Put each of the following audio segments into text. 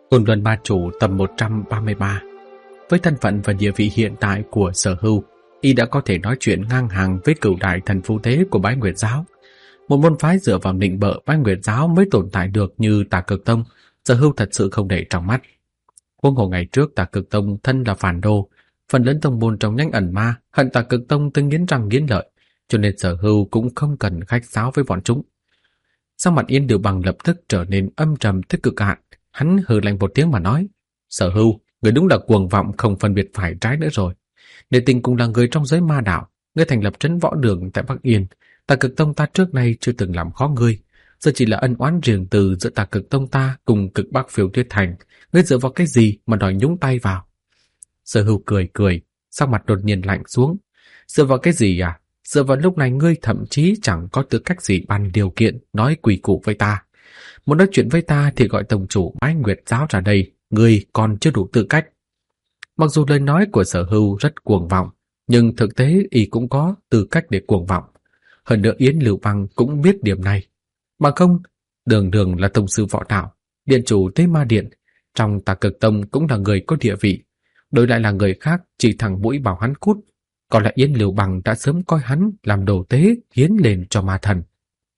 Côn Luân Ma Chủ tầm 133. Với thân phận và địa vị hiện tại của Sở Hưu, y đã có thể nói chuyện ngang hàng với cửu đại thần phú tế của Bái Nguyệt Giáo. Một môn phái dựa vào nịnh bợ Bái Nguyệt Giáo mới tồn tại được như Tà Cực Tông, Sở Hưu thật sự không để trong mắt. Huống hồ ngày trước Tà Cực Tông thân là phản đồ, phần lớn tông môn trong nhánh ẩn ma hận Tà Cực Tông tới nghiến răng nghiến lợi, cho nên Sở Hưu cũng không cần khách sáo với bọn chúng. Sắc mặt Yên Điều Bằng lập tức trở nên âm trầm tới cực hạn. Hắn hừ lạnh một tiếng mà nói: Sở Hưu, người đúng là cuồng vọng không phân biệt phải trái nữa rồi. Để tình cùng là người trong giới ma đạo, ngươi thành lập trấn võ đường tại Bắc Yên. Tà Cực Tông ta trước nay chưa từng làm khó ngươi, giờ chỉ là ân oán riêng từ giữa Tà Cực Tông ta cùng Cực Bắc Phiêu Tuyết Thành. Ngươi dựa vào cái gì mà đòi nhúng tay vào? Sở Hưu cười cười, sắc mặt đột nhiên lạnh xuống. Dựa vào cái gì à? Dựa vào lúc này ngươi thậm chí chẳng có tư cách gì bàn điều kiện nói quỳ củ với ta. Muốn nói chuyện với ta thì gọi tông chủ Bái Nguyệt Giáo ra đây, ngươi còn chưa đủ tư cách. Mặc dù lời nói của Sở Hưu rất cuồng vọng, nhưng thực tế y cũng có tư cách để cuồng vọng. Hơn nữa Yến Lưu Bang cũng biết điểm này. Mà không, đường đường là tông sư võ đạo, điện chủ Tế Ma Điện, trong Tà Cực Tông cũng là người có địa vị. Đổi lại là người khác chỉ thẳng mũi bảo hắn cút, còn lại Yến Lưu Bang đã sớm coi hắn làm đồ tế hiến lên cho ma thần.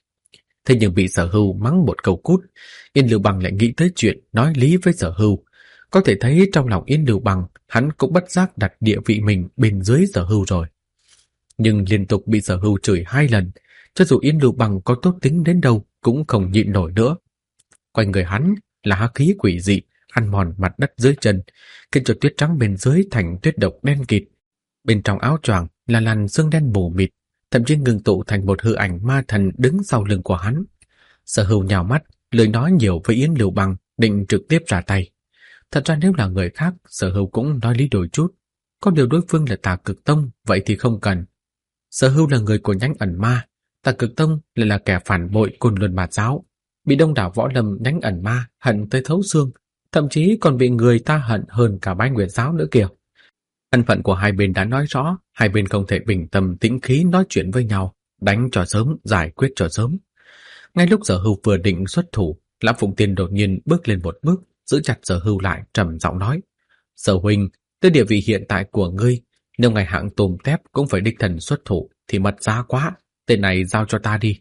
Thế nhưng bị Sở Hưu mắng một câu cút, Yên Lưu Bằng lại nghĩ tới chuyện nói lý với Sở Hưu. Có thể thấy trong lòng Yên Lưu Bằng, hắn cũng bất giác đặt địa vị mình bên dưới Sở Hưu rồi. Nhưng liên tục bị Sở Hưu chửi 2 lần, cho dù Yên Lưu Bằng có tốt tính đến đâu cũng không nhịn nổi nữa. Quanh người hắn là hắc khí quỷ dị, ăn mòn mặt đất dưới chân, khiến cho tuyết trắng bên dưới thành tuyết độc đen kịt. Bên trong áo choàng là làn sương đen mù mịt, thậm chí ngưng tụ thành một hư ảnh ma thần đứng sau lưng của hắn. Sở Hưu nhào mắt, lời nói nhiều với Yến Lưu Bằng, định trực tiếp ra tay. Thật ra nếu là người khác, Sở Hưu cũng nói lý đôi chút. Có điều đối phương là Tà Cực Tông, vậy thì không cần. Sở Hưu là người của nhánh ẩn ma, Tà Cực Tông lại là kẻ phản bội Côn Luân Ma Giáo, bị đông đảo võ lâm nhánh ẩn ma hận tới thấu xương, thậm chí còn bị người ta hận hơn cả Bái Nguyệt Giáo nữa kìa. Thân phận của hai bên đã nói rõ, hai bên không thể bình tâm tĩnh khí nói chuyện với nhau, đánh cho sớm, giải quyết cho sớm. Ngay lúc Sở Hưu vừa định xuất thủ, Lã Phụng Tiên đột nhiên bước lên một bước, giữ chặt Sở Hưu lại, trầm giọng nói: Sở huynh, tới địa vị hiện tại của ngươi, nếu ngày hạng tôm tép cũng phải đích thần xuất thủ thì mất giá quá, tên này giao cho ta đi.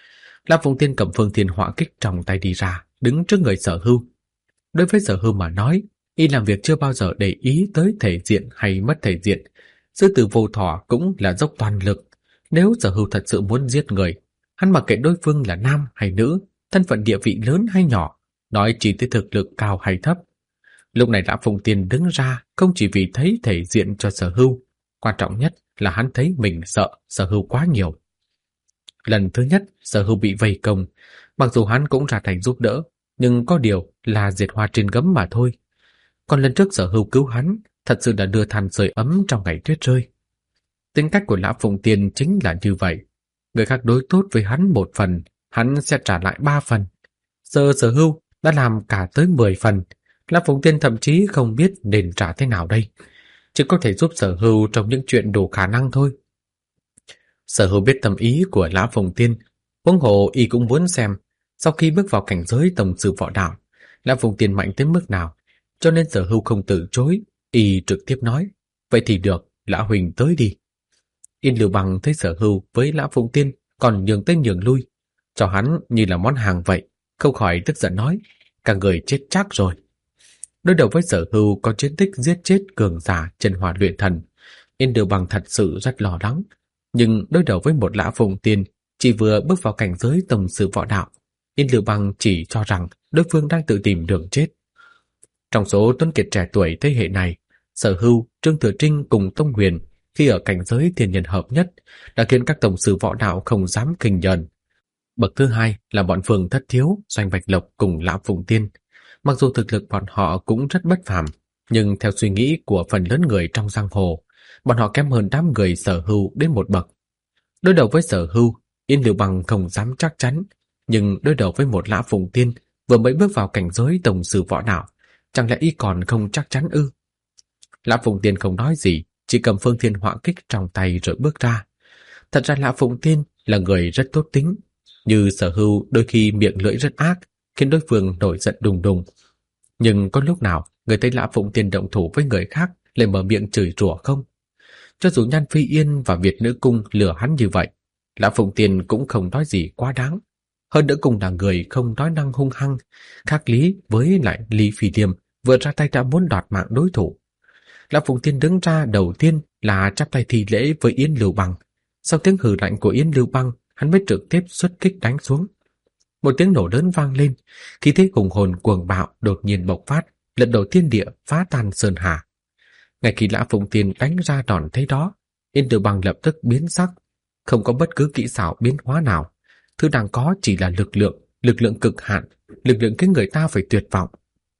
Lã Phụng Tiên cầm Phương Thiên Họa Kích trong tay đi ra, đứng trước người Sở Hưu. Đối với Sở Hưu mà nói, y làm việc chưa bao giờ để ý tới thể diện hay mất thể diện. Sư tử vô thọ cũng là dốc toàn lực. Nếu Sở Hưu thật sự muốn giết người, hắn mặc kệ đối phương là nam hay nữ, thân phận địa vị lớn hay nhỏ, nói chỉ tới thực lực cao hay thấp. Lúc này Lã Phụng Tiên đứng ra không chỉ vì thấy thể diện cho Sở Hưu, quan trọng nhất là hắn thấy mình sợ Sở Hưu quá nhiều. Lần thứ nhất Sở Hưu bị vây công, mặc dù hắn cũng ra thành giúp đỡ, nhưng có điều là diệt hoa trên gấm mà thôi. Còn lần trước Sở Hưu cứu hắn thật sự đã đưa than sưởi ấm trong ngày tuyết rơi. Tính cách của Lã Phụng Tiên chính là như vậy. Người khác đối tốt với hắn 1 phần, hắn sẽ trả lại 3 phần. Giờ Sở Hưu đã làm cả tới 10 phần. Lã Phụng Tiên thậm chí không biết nên trả thế nào đây. Chỉ có thể giúp Sở Hưu trong những chuyện đủ khả năng thôi. Sở Hưu biết tâm ý của Lã Phụng Tiên, huống hồ y cũng muốn xem sau khi bước vào cảnh giới tổng sư võ đạo, Lã Phụng Tiên mạnh tới mức nào. Cho nên Sở Hưu không từ chối, y trực tiếp nói: Vậy thì được, Lã huynh tới đi. Yên Lưu Bằng thấy Sở Hưu với Lã Phụng Tiên còn nhường tới nhường lui, cho hắn như là món hàng vậy, không khỏi tức giận nói: Cả người chết chắc rồi. Đối đầu với Sở Hưu có chiến tích giết chết cường giả chân hỏa luyện thần, Yên Lưu Bằng thật sự rất lo lắng. Nhưng đối đầu với một Lã Phụng Tiên chỉ vừa bước vào cảnh giới tổng sư võ đạo, Yên Lưu Bằng chỉ cho rằng đối phương đang tự tìm đường chết. Trong số tuấn kiệt trẻ tuổi thế hệ này, Sở Hưu, Trương Thừa Trinh cùng Tông Huyền khi ở cảnh giới thiên nhân hợp nhất đã khiến các tổng sư võ đạo không dám khinh nhờn. Bậc thứ hai là bọn Phương Thất Thiếu, Doanh Bạch Lộc cùng Lã Phụng Tiên. Mặc dù thực lực bọn họ cũng rất bất phàm, nhưng theo suy nghĩ của phần lớn người trong giang hồ, bọn họ kém hơn đám người Sở Hưu đến một bậc. Đối đầu với Sở Hưu, Yên Lưu Bằng không dám chắc chắn, nhưng đối đầu với một Lã Phụng Tiên vừa mới bước vào cảnh giới tổng sư võ đạo, chẳng lẽ y còn không chắc chắn ư? Lã Phụng Tiên không nói gì, chỉ cầm Phương Thiên Họa Kích trong tay rồi bước ra. Thật ra Lã Phụng Tiên là người rất tốt tính, như Sở Hưu đôi khi miệng lưỡi rất ác, khiến đối phương nổi giận đùng đùng. Nhưng có lúc nào người thấy Lã Phụng Tiên động thủ với người khác lại mở miệng chửi rủa không? Cho dù Nhan Phi Yên và Việt Nữ Cung lừa hắn như vậy, Lã Phụng Tiên cũng không nói gì quá đáng. Hơn nữa cũng là người không nói năng hung hăng, khác lý với lại Lý Phi Liêm vừa ra tay đã muốn đoạt mạng đối thủ. Lã Phụng Tiên đứng ra đầu tiên là chắp tay thi lễ với Yến Lưu Băng. Sau tiếng hừ lạnh của Yến Lưu Băng, hắn mới trực tiếp xuất kích đánh xuống. Một tiếng nổ lớn vang lên, khí thế hùng hồn cuồng bạo đột nhiên bộc phát, lật đổ thiên địa, phá tan sơn hà. Ngay khi Lã Phụng Tiên đánh ra đòn thế đó, Yến Lưu Băng lập tức biến sắc, không có bất cứ kỹ xảo biến hóa nào. Thứ đang có chỉ là lực lượng cực hạn, lực lượng khiến người ta phải tuyệt vọng.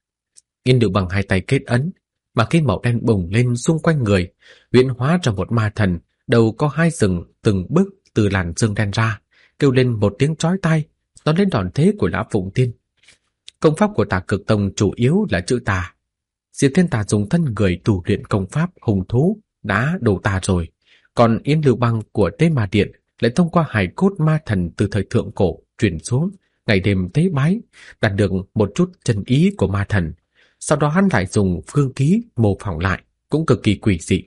Yến Lưu Băng hai tay kết ấn, mà khí màu đen bùng lên xung quanh người, huyễn hóa ra một ma thần, đầu có hai sừng từng bước từ làn xương đen ra, kêu lên một tiếng chói tai, đón lên đòn thế của Lã Phụng Tiên. Công pháp của Tà Cực Tông chủ yếu là chữ tà. Diệp Thiên Tà dùng thân người tu luyện công pháp hùng thú đã đầu tà rồi, còn Yến Lưu Băng của Tế Ma Điện lại thông qua hài cốt ma thần từ thời thượng cổ truyền xuống, ngày đêm tế bái, đạt được một chút chân ý của ma thần. Sau đó hắn lại dùng phương ký mô phỏng lại, cũng cực kỳ quỷ dị.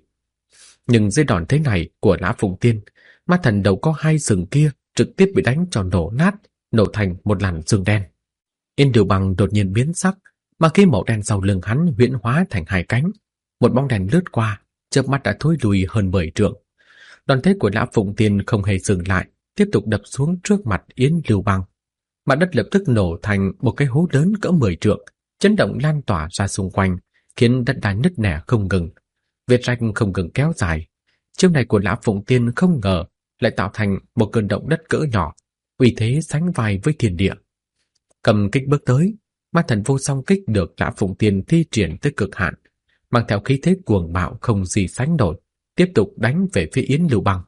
Nhưng dưới đòn thế này của Lã Phụng Tiên, ma thần đầu có hai sừng kia trực tiếp bị đánh cho nổ nát, nổ thành một làn sương đen. Yến Lưu Băng đột nhiên biến sắc, mà khí màu đen sau lưng hắn huyễn hóa thành hai cánh. Một bóng đèn lướt qua, chớp mắt đã thối lùi hơn 10 trượng. Đòn thế của Lã Phụng Tiên không hề dừng lại, tiếp tục đập xuống trước mặt Yến Lưu Băng. Mặt đất lập tức nổ thành một cái hố lớn cỡ 10 trượng, chấn động lan tỏa ra xung quanh, khiến đất đai nứt nẻ không ngừng, vết rách không ngừng kéo dài. Chiêu này của Lã Phụng Tiên không ngờ lại tạo thành một cơn động đất cỡ nhỏ, uy thế sánh vai với thiên địa. Cầm kích bước tới, ma thần vô song kích được Lã Phụng Tiên thi triển tới cực hạn, mang theo khí thế cuồng bạo không gì sánh nổi, tiếp tục đánh về phía Yến Lưu Băng.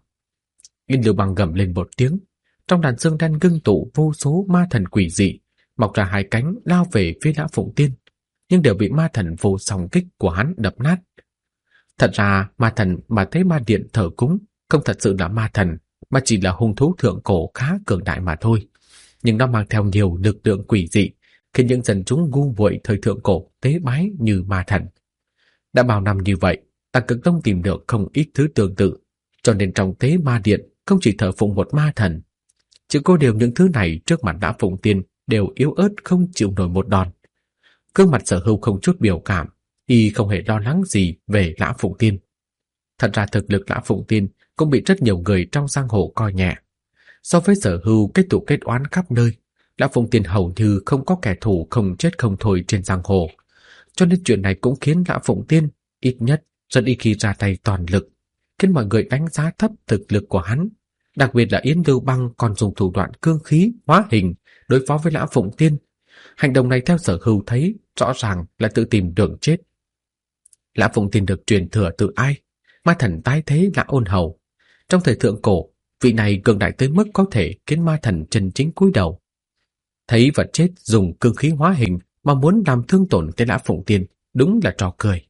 Yến Lưu Băng gầm lên một tiếng, trong đàn xương đen ngưng tụ vô số ma thần quỷ dị, mọc ra hai cánh lao về phía Lã Phụng Tiên, nhưng đều bị ma thần vô song kích của hắn đập nát. Thật ra ma thần mà Tế Ma Điện thờ cúng không thật sự là ma thần, mà chỉ là hung thú thượng cổ khá cường đại mà thôi. Nhưng nó mang theo nhiều lực lượng quỷ dị, khiến những dân chúng ngu muội thời thượng cổ tế bái như ma thần. Đã bao năm như vậy, Tà Cực Tông tìm được không ít thứ tương tự, cho nên trong Tế Ma Điện không chỉ thờ phụng một ma thần. Chỉ có điều những thứ này trước mặt Lã Phụng Tiên đều yếu ớt không chịu nổi một đòn. Gương mặt Sở Hưu không chút biểu cảm, y không hề lo lắng gì về Lã Phụng Tiên. Thật ra thực lực Lã Phụng Tiên cũng bị rất nhiều người trong giang hồ coi nhẹ. So với Sở Hưu kết tụ kết oán khắp nơi, Lã Phụng Tiên hầu như không có kẻ thù không chết không thôi trên giang hồ. Cho nên chuyện này cũng khiến Lã Phụng Tiên ít nhất rất ít khi ra tay toàn lực, khiến mọi người đánh giá thấp thực lực của hắn. Đặc biệt là Yến Lưu Băng còn dùng thủ đoạn cương khí hóa hình đối phó với Lã Phụng Tiên. Hành động này theo Sở Hưu thấy rõ ràng là tự tìm đường chết. Lã Phụng Tiên được truyền thừa từ ai? Ma thần tái thế Lã Ôn Hầu. Trong thời thượng cổ, vị này cường đại tới mức có thể khiến ma thần chân chính cúi đầu. Thấy vật chết dùng cương khí hóa hình mà muốn làm thương tổn tới Lã Phụng Tiên, đúng là trò cười.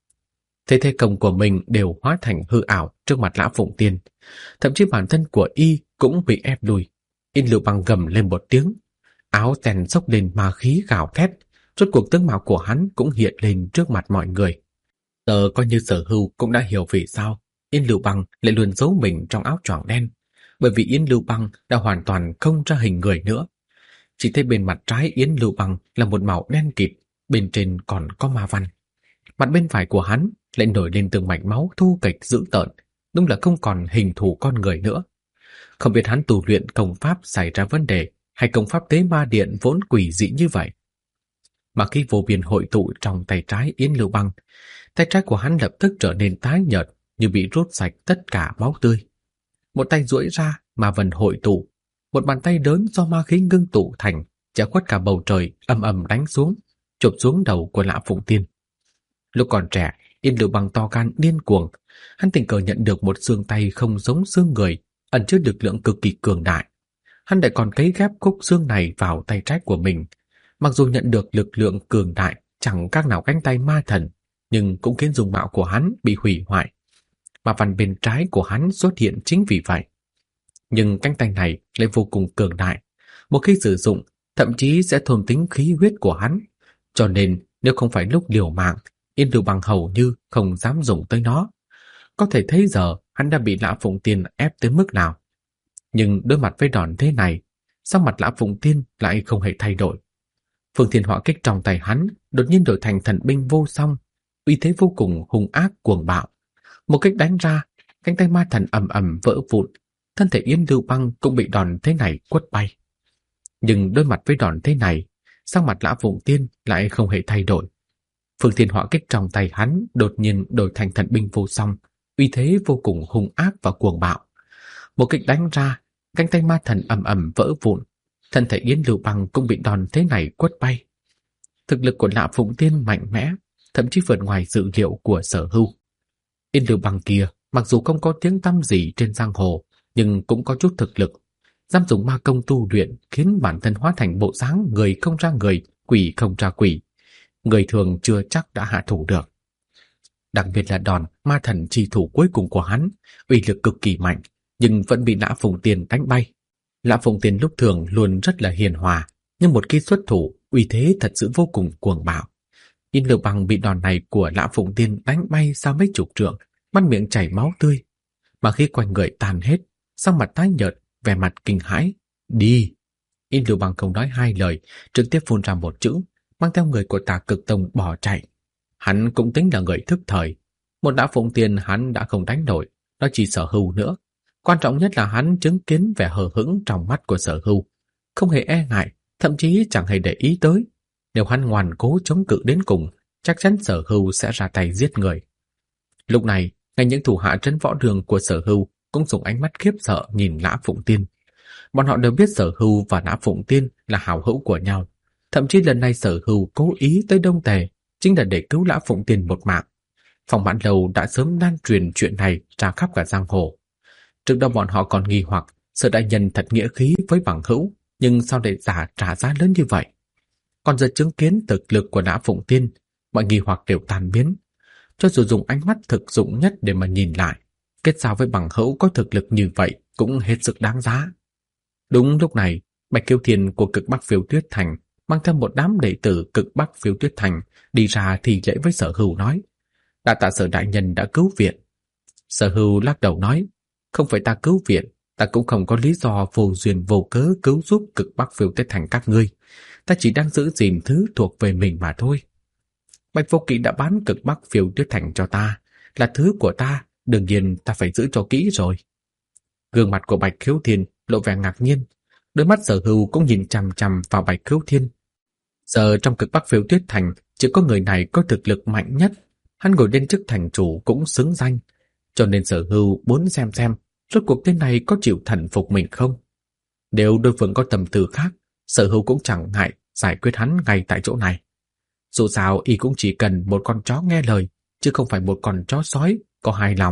Thế thế công của mình đều hóa thành hư ảo trước mặt Lã Phụng Tiên, thậm chí bản thân của y cũng bị ép lùi. Yến Lưu Băng gầm lên một tiếng, áo tèn xốc lên ma khí gào thét, rốt cuộc tướng mạo của hắn cũng hiện lên trước mặt mọi người. Giờ coi như Sở Hưu cũng đã hiểu vì sao Yến Lưu Băng lại luôn giấu mình trong áo choàng đen, bởi vì Yến Lưu Băng đã hoàn toàn không ra hình người nữa. Chỉ thấy bên mặt trái Yến Lưu Băng là một màu đen kịt, bên trên còn có ma văn. Mặt bên phải của hắn lại nổi lên từng mạch máu thu kịch dữ tợn, đúng là không còn hình thù con người nữa. Không biết hắn tu luyện công pháp xảy ra vấn đề, hay công pháp Tế Ma Điện vốn quỷ dị như vậy. Mà khi vô biên hội tụ trong tay trái Yến Lưu Băng, tay trái của hắn lập tức trở nên tái nhợt, như bị rút sạch tất cả máu tươi. Một tay duỗi ra, ma vần hội tụ, một bàn tay lớn do ma khí ngưng tụ thành, che khuất cả bầu trời, ầm ầm đánh xuống, chụp xuống đầu của Lã Phụng Tiên. Lúc còn trẻ, Yến Lưu Băng to gan điên cuồng, hắn tình cờ nhận được một xương tay không giống xương người, ẩn chứa lực lượng cực kỳ cường đại. Hắn lại còn cấy ghép khúc xương này vào tay trái của mình. Mặc dù nhận được lực lượng cường đại chẳng khác nào cánh tay ma thần, nhưng cũng khiến dung mạo của hắn bị hủy hoại. Mà phần bên trái của hắn xuất hiện chính vì vậy. Nhưng cánh tay này lại vô cùng cường đại. Một khi sử dụng, thậm chí sẽ thôn tính khí huyết của hắn. Cho nên Nếu không phải lúc liều mạng, Yên Lưu Bằng hầu như không dám dùng tới nó. Có thể thấy giờ hắn đã bị Lã Phụng Tiên ép tới mức nào. Nhưng đối mặt với đòn thế này, sắc mặt Lã Phụng Tiên lại không hề thay đổi. Phương Thiên Hỏa Kích trong tay hắn đột nhiên đổi thành thần binh vô song, uy thế vô cùng hung ác cuồng bạo. Một kích đánh ra, cánh tay ma thần ầm ầm vỡ vụn, thân thể Yên Lưu Băng cũng bị đòn thế này quất bay. Nhưng đối mặt với đòn thế này, sắc mặt Lã Phụng Tiên lại không hề thay đổi. Phương Thiên Hỏa Kích trong tay hắn đột nhiên đổi thành thần binh vô song, uy thế vô cùng hung ác và cuồng bạo. Một kích đánh ra, cánh tay ma thần ầm ầm vỡ vụn, thân thể Yến Lưu Băng cũng bị đòn thế này quất bay. Thực lực của Lã Phụng Tiên mạnh mẽ, thậm chí vượt ngoài dự liệu của Sở Hưu. Yến Lưu Băng kia mặc dù không có tiếng tăm gì trên giang hồ, nhưng cũng có chút thực lực, dám dùng ma công tu luyện khiến bản thân hóa thành bộ dáng người không ra người, quỷ không ra quỷ. Người thường chưa chắc đã hạ thủ được. Đặc biệt là đòn ma thần chi thủ cuối cùng của hắn, uy lực cực kỳ mạnh, nhưng vẫn bị Lã Phụng Tiên đánh bay. Lã Phụng Tiên lúc thường luôn rất là hiền hòa, nhưng một khi xuất thủ, uy thế thật sự vô cùng cuồng bạo. Yên Lưu Băng bị đòn này của Lã Phụng Tiên đánh bay xa mấy chục trượng, mắt miệng chảy máu tươi, mà khi quanh người tàn hết, sắc mặt tái nhợt, vẻ mặt kinh hãi. Đi! Yên Lưu Băng không nói hai lời, trực tiếp phun ra một chữ, mang theo người của Tà Cực Tông bỏ chạy. Hắn cũng tính là người thức thời. Một Lã Phụng Tiên hắn đã không đánh nổi, nó chỉ Sở Hưu nữa. Quan trọng nhất là hắn chứng kiến vẻ hờ hững trong mắt của Sở Hưu, không hề e ngại, thậm chí chẳng hề để ý tới. Nếu hắn ngoan cố chống cự đến cùng, chắc chắn Sở Hưu sẽ ra tay giết người. Lúc này, ngay những thủ hạ trấn võ đường của Sở Hưu cũng dùng ánh mắt khiếp sợ nhìn Lã Phụng Tiên. Bọn họ đều biết Sở Hưu và Lã Phụng Tiên là hảo hữu của nhau. Thậm chí lần này Sở Hưu cố ý tới Đông Tề chính là để cứu Lã Phụng Tiên một mạng. Phòng Mãn Lâu đã sớm lan truyền chuyện này ra khắp cả giang hồ. Trước đó bọn họ còn nghi hoặc Sở đại nhân thật nghĩa khí với bằng hữu, nhưng sao lại trả giá lớn như vậy? Còn giờ chứng kiến thực lực của Lã Phụng Tiên, mọi nghi hoặc đều tan biến. Cho dù dùng ánh mắt thực dụng nhất để mà nhìn lại, kết giao với bằng hữu có thực lực như vậy cũng hết sức đáng giá. Đúng lúc này, Bạch Kiêu Thiên của Cực Bắc Phiêu Tuyết Thành mang theo một đám đệ tử Cực Bắc Phiêu Tuyết Thành đi ra thì lễ với Sở Hưu nói: "Đa tạ Sở đại nhân đã cứu viện." Sở Hưu lắc đầu nói: "Không phải ta cứu viện, ta cũng không có lý do vô duyên vô cớ cứu giúp Cực Bắc Phiêu Tuyết Thành các ngươi. Ta chỉ đang giữ gìn thứ thuộc về mình mà thôi. Bạch Vô Kỵ đã bán Cực Bắc Phiêu Tuyết Thành cho ta, là thứ của ta, đương nhiên ta phải giữ cho kỹ rồi." Gương mặt của Bạch Khiếu Thiên lộ vẻ ngạc nhiên, đôi mắt Sở Hưu cũng nhìn chằm chằm vào Bạch Khiếu Thiên. Giờ trong Cực Bắc Phiêu Tuyết Thành chỉ có người này có thực lực mạnh nhất, hắn ngồi lên chức thành chủ cũng xứng danh, cho nên Sở Hưu muốn xem rốt cuộc tên này có chịu thần phục mình không. Nếu đối phương có tầm tư khác, Sở Hưu cũng chẳng ngại giải quyết hắn ngay tại chỗ này. Dù sao y cũng chỉ cần một con chó nghe lời, chứ không phải một con chó sói có hai lòng.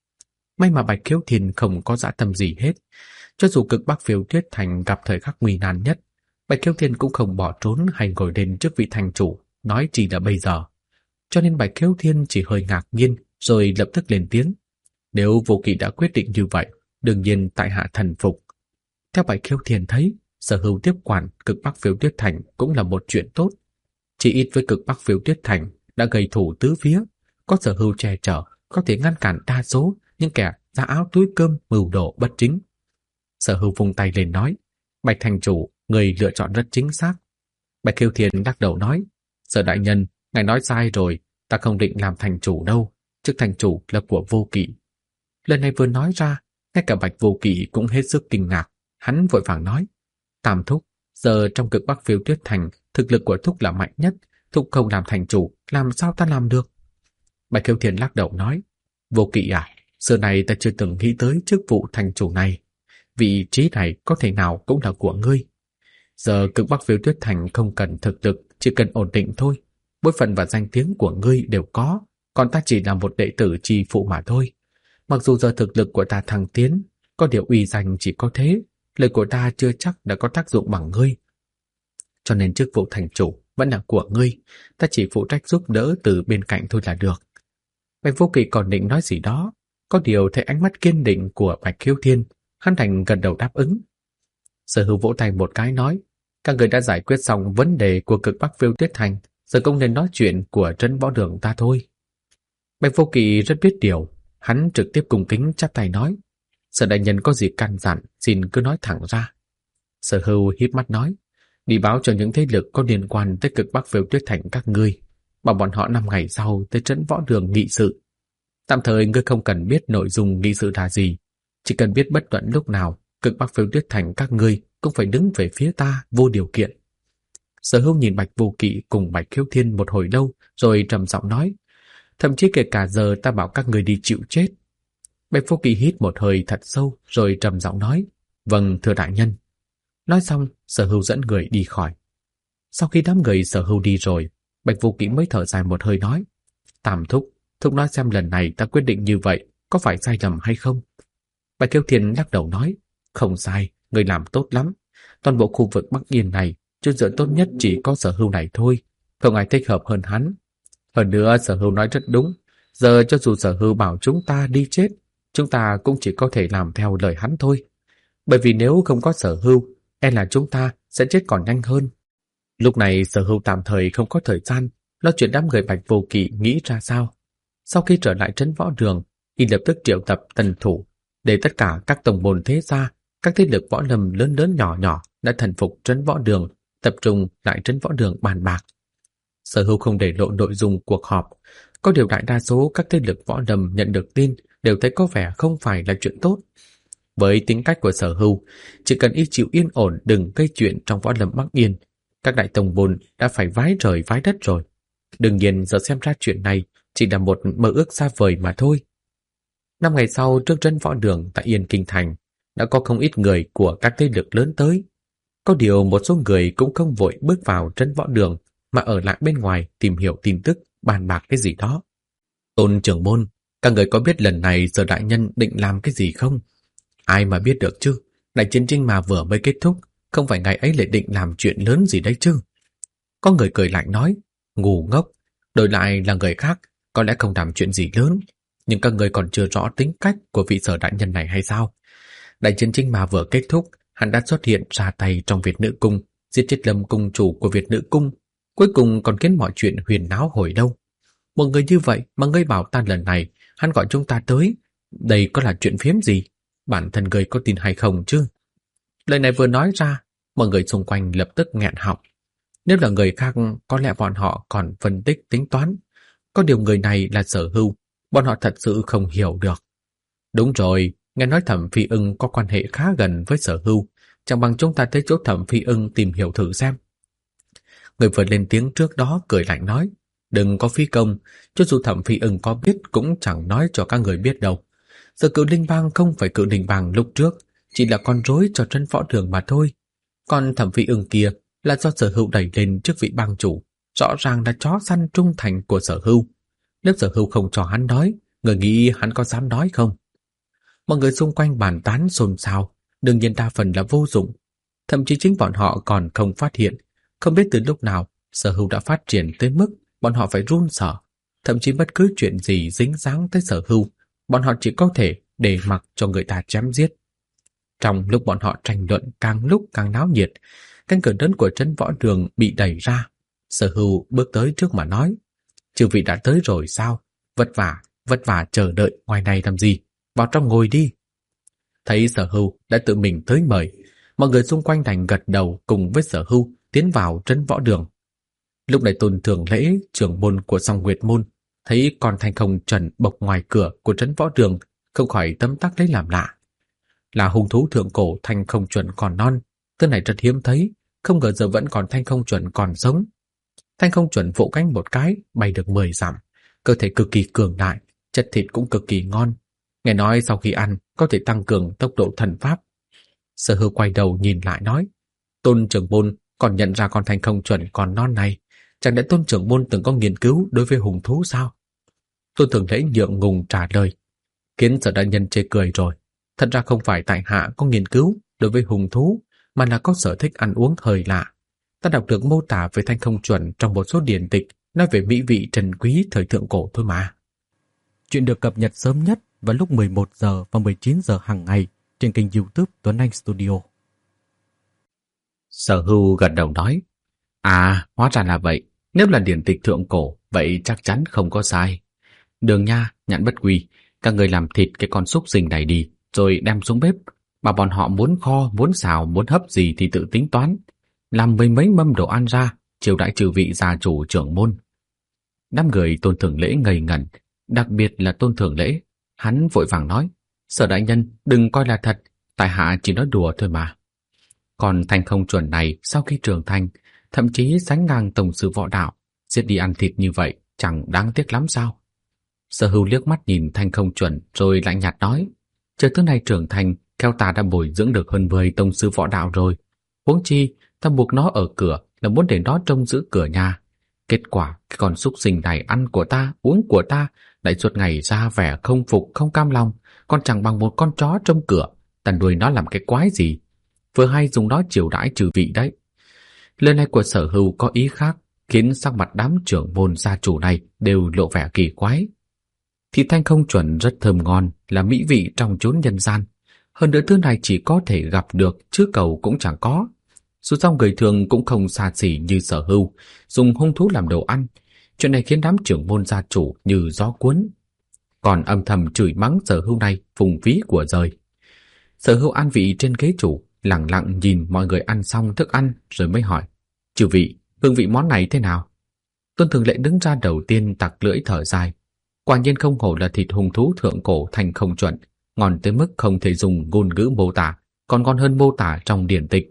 May mà Bạch Khiếu Thiên không có dã tâm gì hết. Cho dù Cực Bắc Phiêu Tuyết Thành gặp thời khắc nguy nan nhất, Bạch Khiếu Thiên cũng không bỏ trốn hay ngồi lên trước vị thành chủ, nói chỉ là bây giờ. Cho nên Bạch Khiếu Thiên chỉ hơi ngạc nhiên rồi lập tức lên tiếng: "Nếu Vô Kỵ đã quyết định như vậy, đương nhiên tại hạ thần phục." Theo Bạch Khiếu Thiên thấy, Sở Hưu tiếp quản Cực Bắc Phiêu Tuyết Thành cũng là một chuyện tốt. Chỉ ít với Cực Bắc Phiêu Tuyết Thành đã gây thủ tứ phía, có Sở Hưu che chở, có thể ngăn cản đa số những kẻ giá áo túi cơm mưu đồ bất chính. Sở Hưu vung tay lên nói: "Bạch thành chủ, người lựa chọn rất chính xác." Bạch Khiếu Thiên lắc đầu nói: "Sở đại nhân, ngài nói sai rồi, ta không định làm thành chủ đâu, chức thành chủ là của Vô Kỵ." Lần này vừa nói ra, ngay cả Bạch Vô Kỵ cũng hết sức kinh ngạc, hắn vội vàng nói: "Tam thúc, giờ trong Cực Bắc Phiêu Tuyết Thành, thực lực của thúc là mạnh nhất, thúc không làm thành chủ, làm sao ta làm được?" Bạch Khiếu Thiên lắc đầu nói: "Vô Kỵ à, xưa này ta chưa từng nghĩ tới chức vụ thành chủ này. Vị trí này có thể nào cũng là của ngươi. Giờ Cực Bắc Phiêu Tuyết Thành không cần thực lực, chỉ cần ổn định thôi. Bối phận và danh tiếng của ngươi đều có, còn ta chỉ là một đệ tử chi phụ mà thôi. Mặc dù giờ thực lực của ta thăng tiến, có điều uy danh chỉ có thế, lời của ta chưa chắc đã có tác dụng bằng ngươi. Cho nên chức vụ thành chủ vẫn là của ngươi, ta chỉ phụ trách giúp đỡ từ bên cạnh thôi là được." Bạch Vô Kỵ còn định nói gì đó, có điều thấy ánh mắt kiên định của Bạch Khiếu Thiên, hắn đành gật đầu đáp ứng. Sở Hưu vỗ tay một cái nói: "Các người đã giải quyết xong vấn đề của Cực Bắc Phiêu Tuyết Thành, giờ cũng nên nói chuyện của trấn võ đường ta thôi. Bạch Vô Kỵ rất biết điều, hắn trực tiếp cung kính chắp tay nói, Sở đại nhân có gì căn dặn, xin cứ nói thẳng ra. Sở Hưu híp mắt nói, đi báo cho những thế lực có liên quan tới cực Bắc Phiêu Tuyết Thành các ngươi, bảo bọn họ 5 ngày sau tới trấn võ đường nghị sự. Tạm thời ngươi không cần biết nội dung nghị sự là gì, chỉ cần biết bất luận lúc nào cực Bắc Phiêu Tuyết Thành các ngươi cũng phải đứng về phía ta vô điều kiện. Sở Hưu nhìn Bạch Vô Kỵ cùng Bạch Khiếu Thiên một hồi lâu, rồi trầm giọng nói, thậm chí kể cả giờ ta bảo các ngươi đi chịu chết. Bạch Vô Kỵ hít một hơi thật sâu, rồi trầm giọng nói, vâng thưa đại nhân. Nói xong, Sở Hưu dẫn người đi khỏi. Sau khi đám người Sở Hưu đi rồi, Bạch Vô Kỵ mới thở dài một hơi nói, Tam thúc, thúc nói xem lần này ta quyết định như vậy có phải sai lầm hay không? Bạch Khiếu Thiên lắc đầu nói, không sai, người làm tốt lắm. Toàn bộ khu vực Bắc Yên này, chỗ dựa tốt nhất chỉ có Sở Hưu này thôi, không ai thích hợp hơn hắn. Hơn nữa Sở Hưu nói rất đúng, giờ cho dù Sở Hưu bảo chúng ta đi chết, chúng ta cũng chỉ có thể làm theo lời hắn thôi. Bởi vì nếu không có Sở Hưu, e là chúng ta sẽ chết còn nhanh hơn. Lúc này Sở Hưu tạm thời không có thời gian lo chuyện đám người Bạch Vô Kỵ nghĩ ra sao. Sau khi trở lại trấn võ đường, y lập tức triệu tập tần thủ, để tất cả các tổng môn thế gia, các thế lực võ lâm lớn lớn nhỏ nhỏ đã thần phục trấn võ đường, tập trung lại trấn võ đường bàn bạc. Sở Hưu không để lộ nội dung cuộc họp, có điều đại đa số các thế lực võ lâm nhận được tin đều thấy có vẻ không phải là chuyện tốt. Với tính cách của Sở Hưu, chỉ cần y chịu yên ổn đừng gây chuyện trong võ lâm Bắc Yên, các đại tông môn đã phải vái trời vái đất rồi. Đương nhiên giờ xem ra chuyện này chỉ là một mơ ước xa vời mà thôi. 5 ngày sau, trước trấn võ đường tại Yên Kinh Thành đã có không ít người của các thế lực lớn tới. Có điều một số người cũng không vội bước vào trấn võ đường mà ở lại bên ngoài tìm hiểu tin tức, bàn bạc cái gì đó. Tôn trưởng môn, các người có biết lần này Sở đại nhân định làm cái gì không? Ai mà biết được chứ, đại chiến tranh mà vừa mới kết thúc, không phải ngày ấy lại định làm chuyện lớn gì đấy chứ. Có người cười lạnh nói, ngu ngốc, đổi lại là người khác, có lẽ không làm chuyện gì lớn, nhưng các người còn chưa rõ tính cách của vị Sở đại nhân này hay sao? Đại chiến tranh mà vừa kết thúc, hắn đã xuất hiện ra tay trong Việt Nữ Cung, giết chết Lâm cung chủ của Việt Nữ Cung, cuối cùng còn khiến mọi chuyện huyền náo hồi lâu. Một người như vậy mà ngươi bảo ta lần này, hắn gọi chúng ta tới, đây có là chuyện phiếm gì? Bản thân ngươi có tin hay không chứ? Lời này vừa nói ra, mọi người xung quanh lập tức nghẹn họng. Nếu là người khác, có lẽ bọn họ còn phân tích tính toán. Có điều người này là Sở Hưu, bọn họ thật sự không hiểu được. Đúng rồi, nghe nói Thẩm Phi Ưng có quan hệ khá gần với Sở Hưu, chẳng bằng chúng ta tới chỗ Thẩm Phi Ưng tìm hiểu thử xem. Người vừa lên tiếng trước đó cười lạnh nói, đừng có phí công, cho dù Thẩm Phi Ưng có biết cũng chẳng nói cho các người biết đâu. Giờ Cự Linh Bang không phải Cự Linh Bang lúc trước, chỉ là con rối cho trấn võ đường mà thôi. Còn Thẩm Phi Ưng kia là do Sở Hưu đẩy lên chức vị bang chủ, rõ ràng là chó săn trung thành của Sở Hưu. Nếu Sở Hưu không cho hắn nói, người nghĩ hắn có dám nói không? Mọi người xung quanh bàn tán xôn xao, đương nhiên đa phần là vô dụng. Thậm chí chính bọn họ còn không phát hiện, không biết từ lúc nào Sở Hưu đã phát triển tới mức bọn họ phải run sợ. Thậm chí bất cứ chuyện gì dính dáng tới Sở Hưu, bọn họ chỉ có thể để mặc cho người ta chém giết. Trong lúc bọn họ tranh luận càng lúc càng náo nhiệt, cánh cửa lớn của trấn võ đường bị đẩy ra. Sở Hưu bước tới trước mà nói, chư vị đã tới rồi sao? Vất vả chờ đợi ngoài này làm gì? Vào trong ngồi đi. Thấy Sở Hưu đã tự mình tới mời, mọi người xung quanh đành gật đầu cùng với Sở Hưu tiến vào trấn võ đường. Lúc này Tôn Thường Lễ, trưởng môn của Song Nguyệt môn, thấy con Thanh Không Trần bộc ngoài cửa của trấn võ đường, không khỏi tấm tắc lấy làm lạ. Là hung thú thượng cổ Thanh Không Chuẩn còn non, tên này rất hiếm thấy, không ngờ giờ vẫn còn Thanh Không Chuẩn còn sống. Thanh Không Chuẩn vỗ cánh một cái, bay được 10 dặm, cơ thể cực kỳ cường đại, chất thịt cũng cực kỳ ngon. Nghe nói sau khi ăn có thể tăng cường tốc độ thần pháp. Sở Hưu quay đầu nhìn lại nói, Tôn trưởng môn còn nhận ra con Thanh Không Chuẩn còn non này, chẳng lẽ Tôn trưởng môn từng có nghiên cứu đối với hùng thú sao? Tôn Thường Lễ nhượng ngùng trả lời, khiến Sở đại nhân chê cười rồi. Thật ra không phải tại hạ có nghiên cứu đối với hùng thú, mà là có sở thích ăn uống hơi lạ. Ta đọc được mô tả về Thanh Không Chuẩn trong một số điển tịch nói về mỹ vị trần quý thời thượng cổ thôi mà. Chuyện được cập nhật sớm nhất vào lúc 11 giờ và 19 giờ hàng ngày trên kênh YouTube Tuấn Anh Studio. Sở Hưu gật đầu nói, à, hóa ra là vậy. Nếu là điển tịch thượng cổ, vậy chắc chắn không có sai. Đường Nha, Nhạn Bất Quy, các người làm thịt cái con súc sinh này đi, rồi đem xuống bếp. Mà bọn họ muốn kho, muốn xào, muốn hấp gì thì tự tính toán. Làm mấy mâm đồ ăn ra, chiêu đãi chư vị gia chủ trưởng môn. Đám người Tôn Thưởng Lễ ngây ngẩn, đặc biệt là Tôn Thưởng Lễ. Hắn vội vàng nói, Sở đại nhân đừng coi là thật, tại hạ chỉ nói đùa thôi mà. Còn Thanh Không Chuẩn này sau khi trưởng thành, thậm chí sánh ngang tổng sư võ đạo, giết đi ăn thịt như vậy chẳng đáng tiếc lắm sao? Sở Hưu liếc mắt nhìn Thanh Không Chuẩn rồi lạnh nhạt nói, chờ thứ này trưởng thành, theo ta đã bồi dưỡng được hơn 10 tông sư võ đạo rồi. Huống chi, ta buộc nó ở cửa là muốn để nó trông giữ cửa nhà. Kết quả, cái con súc sinh này ăn của ta, uống của ta, lại suốt ngày ra vẻ không phục, không cam lòng, còn chẳng bằng một con chó trông cửa. Ta nuôi nó làm cái quái gì? Vừa hay dùng nó chiều đãi trừ vị đấy. Lời này của Sở Hưu có ý khác, khiến sắc mặt đám trưởng môn gia chủ này đều lộ vẻ kỳ quái. Thịt Thanh Không Chuẩn rất thơm ngon, là mỹ vị trong chốn nhân gian. Hơn nữa thứ này chỉ có thể gặp được, chứ cầu cũng chẳng có. Dù sao người thường cũng không xa xỉ như Sở Hưu, dùng hung thú làm đồ ăn. Chuyện này khiến đám trưởng môn gia chủ như gió cuốn. Còn âm thầm chửi mắng Sở Hưu này phung phí của rời. Sở Hưu an vị trên ghế chủ, lặng lặng nhìn mọi người ăn xong thức ăn rồi mới hỏi, chư vị, hương vị món này thế nào? Tôn Thường Lệ đứng ra đầu tiên tặc lưỡi thở dài. Quả nhiên không hổ là thịt hung thú thượng cổ Thanh Không Chuẩn, ngon tới mức không thể dùng ngôn ngữ mô tả, còn ngon hơn mô tả trong điển tịch.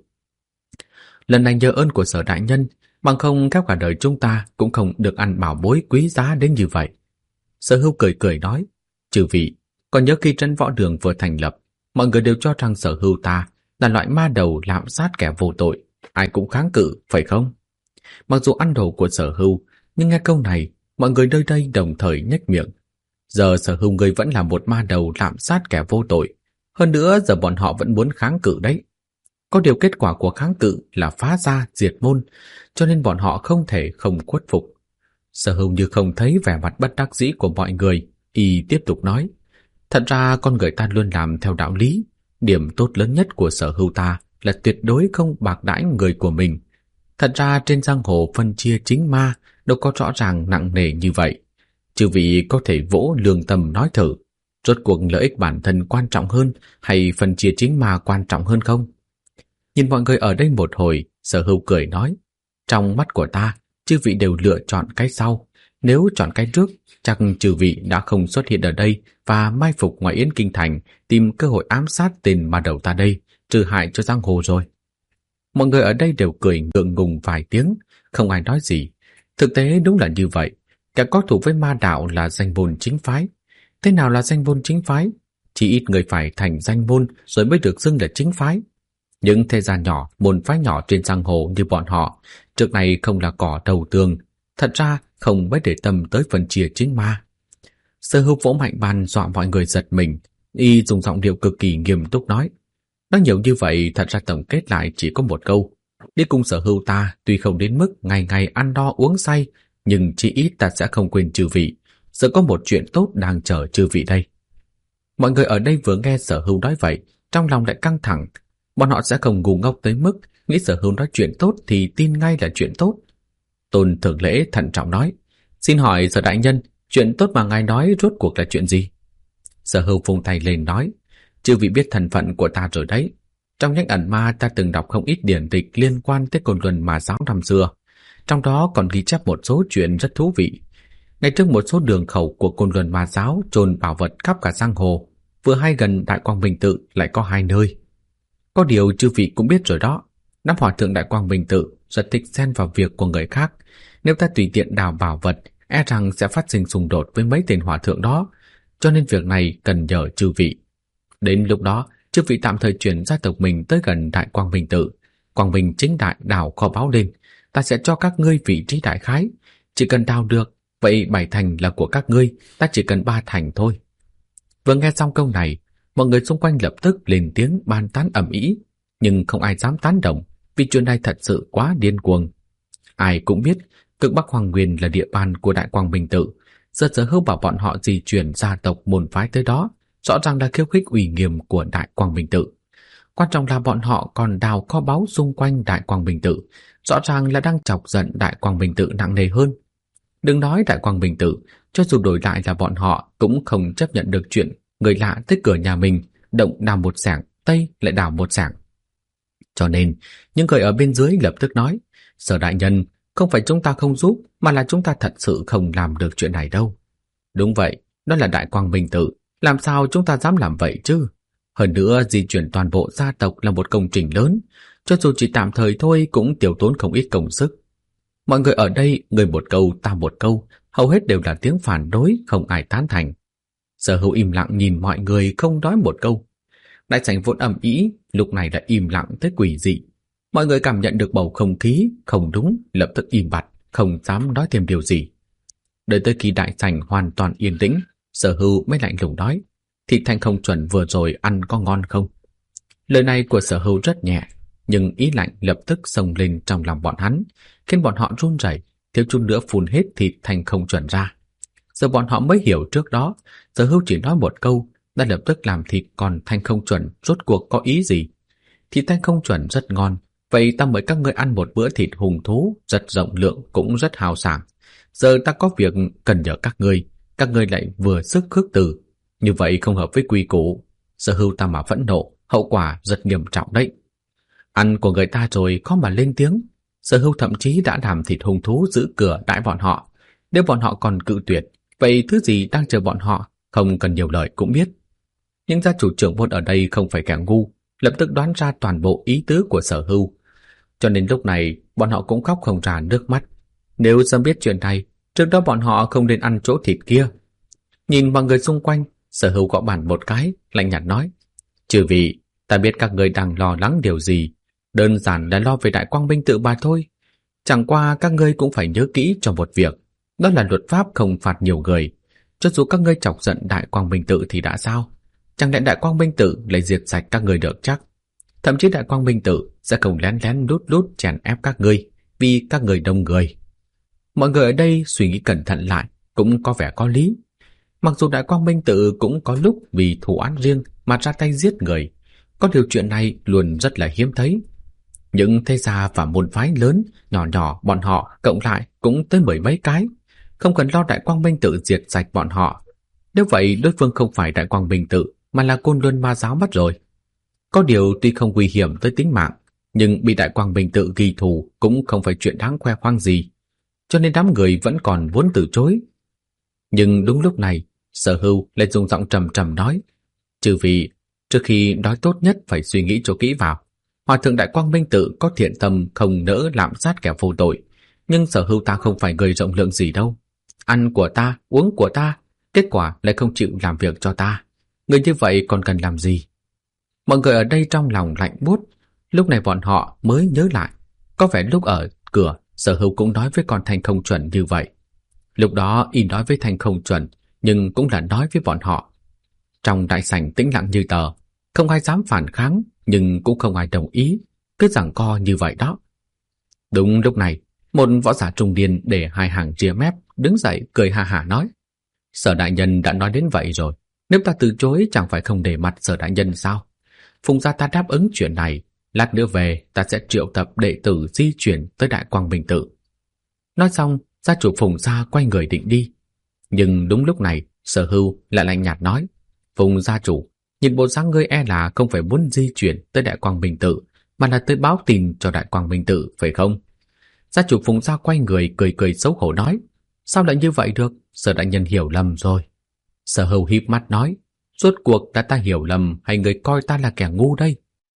Lần này nhờ ơn của Sở đại nhân, bằng không khắp cả đời chúng ta cũng không được ăn bảo bối quý giá đến như vậy. Sở Hưu cười cười nói, chư vị, còn nhớ khi trấn võ đường vừa thành lập, mọi người đều cho rằng Sở Hưu ta là loại ma đầu lạm sát kẻ vô tội, ai cũng kháng cự, phải không? Mặc dù ăn đồ của Sở Hưu, nhưng nghe câu này, mọi người nơi đây đồng thời nhếch miệng. Giờ Sở Hưu người vẫn là một ma đầu lạm sát kẻ vô tội, hơn nữa giờ bọn họ vẫn muốn kháng cự đấy. Có điều kết quả của kháng cự là phá gia diệt môn, cho nên bọn họ không thể không khuất phục. Sở Hưu như không thấy vẻ mặt bất đắc dĩ của mọi người, y tiếp tục nói, thật ra con người ta luôn làm theo đạo lý. Điểm tốt lớn nhất của Sở Hưu ta là tuyệt đối không bạc đãi người của mình. Thật ra trên giang hồ phân chia chính ma đâu có rõ ràng nặng nề như vậy. Chư vị có thể vỗ lương tâm nói thử, rốt cuộc lợi ích bản thân quan trọng hơn hay phân chia chính ma quan trọng hơn không? Nhìn mọi người ở đây một hồi, Sở Hưu cười nói, trong mắt của ta, chư vị đều lựa chọn cái sau. Nếu chọn cái trước, chắc chư vị đã không xuất hiện ở đây và mai phục ngoài Yến Kinh Thành, tìm cơ hội ám sát tên ma đầu ta đây, trừ hại cho giang hồ rồi. Mọi người ở đây đều cười ngượng ngùng vài tiếng, không ai nói gì. Thực tế đúng là như vậy, kẻ có thủ với ma đạo là danh môn chính phái. Thế nào là danh môn chính phái? Chỉ ít người phải thành danh môn rồi mới được xưng là chính phái. Những thế gia nhỏ, môn phái nhỏ trên giang hồ như bọn họ, trước này không là cỏ đầu tường, thật ra không mới để tâm tới phần chia chính ma. Sở Hưu vỗ mạnh bàn dọa mọi người giật mình, y dùng giọng điệu cực kỳ nghiêm túc nói nhiều như vậy thật ra tổng kết lại chỉ có một câu, đi cùng Sở Hưu ta tuy không đến mức ngày ngày ăn đo uống say, nhưng chỉ ít ta sẽ không quên chư vị, sẽ có một chuyện tốt đang chờ chư vị đây. Mọi người ở đây vừa nghe Sở Hưu nói vậy, trong lòng lại căng thẳng. Bọn họ sẽ không ngu ngốc tới mức nghĩ Sở Hưu nói chuyện tốt thì tin ngay là chuyện tốt. Tôn Thưởng Lễ thận trọng nói, xin hỏi Sở đại nhân, chuyện tốt mà ngài nói rốt cuộc là chuyện gì? Sở Hưu vung tay lên nói, chư vị biết thân phận của ta rồi đấy. Trong những ẩn ma ta từng đọc không ít điển tịch liên quan tới Côn Luân Ma giáo năm xưa, trong đó còn ghi chép một số chuyện rất thú vị. Ngày trước một số đường khẩu của Côn Luân Ma giáo chôn bảo vật khắp cả giang hồ, vừa hay gần Đại Quang Minh Tự lại có hai nơi. Có điều chư vị cũng biết rồi đó, năm hòa thượng Đại Quang Minh Tự rất thích xen vào việc của người khác. Nếu ta tùy tiện đào bảo vật, e rằng sẽ phát sinh xung đột với mấy tên hòa thượng đó, cho nên việc này cần nhờ chư vị. Đến lúc đó, chư vị tạm thời chuyển gia tộc mình tới gần Đại Quang Minh Tự, Quang Minh chính đại đào kho báu lên, ta sẽ cho các ngươi vị trí đại khái. Chỉ cần đào được, vậy 7 thành là của các ngươi, ta chỉ cần 3 thành thôi. Vừa nghe xong câu này, mọi người xung quanh lập tức lên tiếng bàn tán ầm ĩ, nhưng không ai dám tán đồng, vì chuyện này thật sự quá điên cuồng. Ai cũng biết, Cực Bắc Hoàng Nguyên là địa bàn của Đại Quang Minh Tự, giờ Sở Hưu bảo bọn họ di chuyển gia tộc môn phái tới đó, rõ ràng là khiêu khích uy nghiêm của Đại Quang Minh Tự. Quan trọng là bọn họ còn đào kho báu xung quanh Đại Quang Minh Tự, rõ ràng là đang chọc giận Đại Quang Minh Tự nặng nề hơn. Đừng nói Đại Quang Minh Tự, cho dù đổi lại là bọn họ cũng không chấp nhận được chuyện người lạ tới cửa nhà mình, động đào một xẻng, tây lại đào một xẻng. Cho nên, những người ở bên dưới lập tức nói, Sở đại nhân, không phải chúng ta không giúp, mà là chúng ta thật sự không làm được chuyện này đâu. Đúng vậy, đó là Đại Quang Minh Tự, làm sao chúng ta dám làm vậy chứ? Hơn nữa, di chuyển toàn bộ gia tộc là một công trình lớn, cho dù chỉ tạm thời thôi cũng tiêu tốn không ít công sức. Mọi người ở đây, người một câu ta một câu, hầu hết đều là tiếng phản đối, không ai tán thành. Sở Hữu im lặng nhìn mọi người không nói một câu. Đại sảnh vốn ầm ĩ, lúc này đã im lặng tới quỷ dị. Mọi người cảm nhận được bầu không khí không đúng, lập tức im bặt, không dám nói thêm điều gì. Đợi tới khi đại sảnh hoàn toàn yên tĩnh, Sở Hữu mới lạnh lùng nói, thịt thanh không chuẩn vừa rồi ăn có ngon không? Lời này của Sở Hữu rất nhẹ, nhưng ý lạnh lập tức xông lên trong lòng bọn hắn, khiến bọn họ run rẩy, thiếu chút nữa phun hết thịt thanh không chuẩn ra. Giờ bọn họ mới hiểu trước đó, Sở Hữu chỉ nói một câu, đã lập tức làm thịt còn thanh không chuẩn rốt cuộc có ý gì. Thịt thanh không chuẩn rất ngon, vậy ta mời các ngươi ăn một bữa thịt hùng thú, rất rộng lượng cũng rất hào sảng. Giờ ta có việc cần nhờ các ngươi lại vừa sức khước từ, như vậy không hợp với quy củ. Sở Hữu ta mà phẫn nộ, hậu quả rất nghiêm trọng đấy. Ăn của người ta rồi khó mà lên tiếng. Sở Hữu thậm chí đã làm thịt hung thú giữ cửa đãi bọn họ. Nếu bọn họ còn cự tuyệt, vậy thứ gì đang chờ bọn họ, không cần nhiều lời cũng biết. Nhưng gia chủ trưởng môn ở đây không phải kẻ ngu, lập tức đoán ra toàn bộ ý tứ của Sở Hữu. Cho nên lúc này bọn họ cũng khóc không ra nước mắt. Nếu sớm biết chuyện này, trước đó bọn họ không nên ăn chỗ thịt kia. Nhìn mọi người xung quanh, Sở Hữu gõ bàn một cái, lạnh nhạt nói, chư vị, ta biết các người đang lo lắng điều gì, đơn giản là lo về Đại Quang Minh Tự mà thôi. Chẳng qua các ngươi cũng phải nhớ kỹ cho một việc, đó là luật pháp không phạt nhiều người. Cho dù các ngươi chọc giận Đại Quang Minh Tự thì đã sao? Chẳng lẽ Đại Quang Minh Tự lại diệt sạch các ngươi được chắc? Thậm chí Đại Quang Minh Tự sẽ không lén lén lút lút chèn ép các ngươi, vì các ngươi đông người. Mọi người ở đây suy nghĩ cẩn thận lại, cũng có vẻ có lý. Mặc dù Đại Quang Minh Tự cũng có lúc vì thù oán riêng mà ra tay giết người, có điều chuyện này luôn rất là hiếm thấy. Những thế gia và môn phái lớn, nhỏ nhỏ bọn họ cộng lại cũng tới mười mấy cái, không cần lo Đại Quang Minh Tự diệt sạch bọn họ. Nếu vậy đối phương không phải Đại Quang Minh Tự mà là Côn Luân Ma Giáo mất rồi. Có điều tuy không nguy hiểm tới tính mạng, nhưng bị Đại Quang Minh Tự ghi thù cũng không phải chuyện đáng khoe khoang gì, cho nên đám người vẫn còn muốn từ chối. Nhưng đúng lúc này, Sở Hữu lại dùng giọng trầm trầm nói, chư vị, trước khi nói tốt nhất phải suy nghĩ cho kỹ vào. Hòa thượng Đại Quang Minh Tự có thiện tâm không nỡ lạm sát kẻ vô tội, nhưng Sở Hữu ta không phải người rộng lượng gì đâu. Ăn của ta, uống của ta, kết quả lại không chịu làm việc cho ta. Người như vậy còn cần làm gì? Mọi người ở đây trong lòng lạnh buốt. Lúc này bọn họ mới nhớ lại, có vẻ lúc ở cửa Sở Hữu cũng nói với con Thanh Không Chuẩn như vậy. Lúc đó y nói với Thanh Không Chuẩn, nhưng cũng là nói với bọn họ. Trong đại sảnh tĩnh lặng như tờ, không ai dám phản kháng, nhưng cũng không ai đồng ý, cứ giằng co như vậy đó. Đúng lúc này, một võ giả trung niên để hai hàng ria mép đứng dậy cười ha hả nói, Sở đại nhân đã nói đến vậy rồi, nếu ta từ chối chẳng phải không để mặt Sở đại nhân sao? Phùng gia ta đáp ứng chuyện này, lát nữa về ta sẽ triệu tập đệ tử di chuyển tới Đại Quang Minh Tự. Nói xong, gia chủ Phùng gia quay người định đi, nhưng đúng lúc này Sở Hữu lại lạnh nhạt nói, Phùng gia chủ, nhìn bộ dáng ngươi e là không phải muốn di chuyển tới Đại Quang Minh Tự, mà là tới báo tin cho Đại Quang Minh Tự, phải không? Gia chủ Phùng gia quay người cười cười xấu hổ nói, sao lại như vậy được, Sở đại nhân hiểu lầm rồi. Sở Hữu híp mắt nói, rốt cuộc đã ta hiểu lầm hay người coi ta là kẻ ngu đây?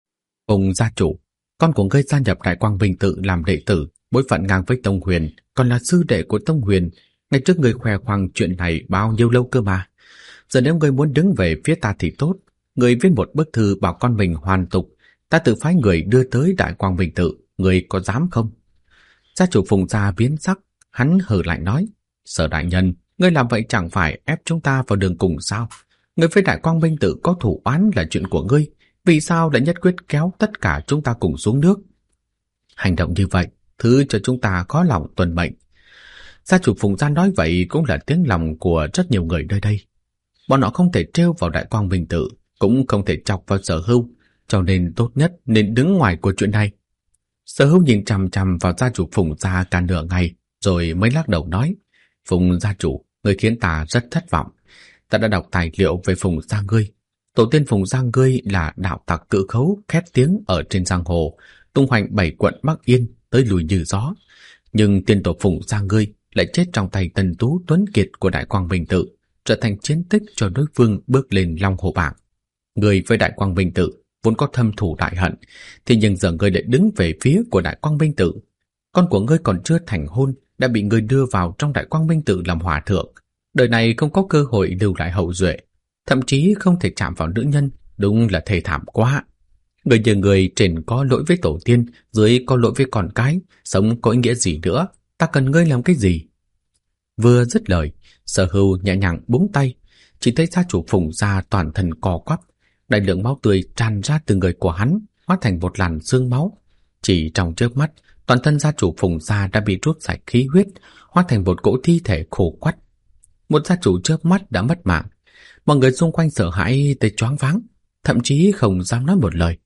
Phùng gia chủ, con của ngươi gia nhập Đại Quang Minh Tự làm đệ tử, bối phận ngang với Tông Huyền, còn là sư đệ của Tông Huyền. Ngày trước ngươi khoe khoang chuyện này bao nhiêu lâu cơ mà. Giờ nếu ngươi muốn đứng về phía ta thì tốt, ngươi viết một bức thư bảo con mình hoàn tục, ta tự phái người đưa tới Đại Quang Minh Tự, ngươi có dám không? Gia chủ Phùng gia biến sắc, hắn hừ lại nói, Sở đại nhân, ngươi làm vậy chẳng phải ép chúng ta vào đường cùng sao? Ngươi với Đại Quang Minh Tự có thủ oán là chuyện của ngươi, vì sao lại nhất quyết kéo tất cả chúng ta cùng xuống nước? Hành động như vậy, thứ cho chúng ta khó lòng tuân mệnh. Gia chủ Phùng gia nói vậy cũng là tiếng lòng của rất nhiều người nơi đây. Bọn họ không thể trêu vào Đại Quang Minh Tự, cũng không thể chọc vào Sở Hữu, cho nên tốt nhất nên đứng ngoài của chuyện này. Sở Hữu nhìn chằm chằm vào gia chủ Phùng gia cả nửa ngày, rồi mới lắc đầu nói: Phùng gia chủ, người khiến ta rất thất vọng. Ta đã đọc tài liệu về Phùng gia ngươi. Tổ tiên Phùng gia ngươi là đạo tặc cự khấu khét tiếng ở trên giang hồ, tung hoành 7 quận Bắc Yên tới lùi như gió. Nhưng tiên tổ Phùng gia ngươi lại chết trong tay Tần Tú Tuấn Kiệt của Đại Quang Minh Tự, trở thành chiến tích cho đối phương bước lên Long Hồ bảng. Người với Đại Quang Minh Tự vốn có thâm thù đại hận, thì nhưng giờ ngươi lại đứng về phía của Đại Quang Minh Tự. Con của ngươi còn chưa thành hôn đã bị ngươi đưa vào trong Đại Quang Minh Tự làm hòa thượng, đời này không có cơ hội lưu lại hậu duệ, thậm chí không thể chạm vào nữ nhân, đúng là thê thảm quá. Người như người trên có lỗi với tổ tiên, dưới có lỗi với con cái, sống có ý nghĩa gì nữa, ta cần ngươi làm cái gì? Vừa dứt lời, Sở Hưu nhẹ nhàng búng tay, chỉ thấy gia chủ Phùng gia toàn thân co quắp, đại lượng máu tươi tràn ra từ người của hắn, hóa thành một làn sương máu. Chỉ trong chớp mắt, toàn thân gia chủ Phùng gia đã bị rút sạch khí huyết, hóa thành một cỗ thi thể khô quắt. Một gia chủ chớp mắt đã mất mạng. Mọi người xung quanh sợ hãi tới choáng váng, thậm chí không dám nói một lời.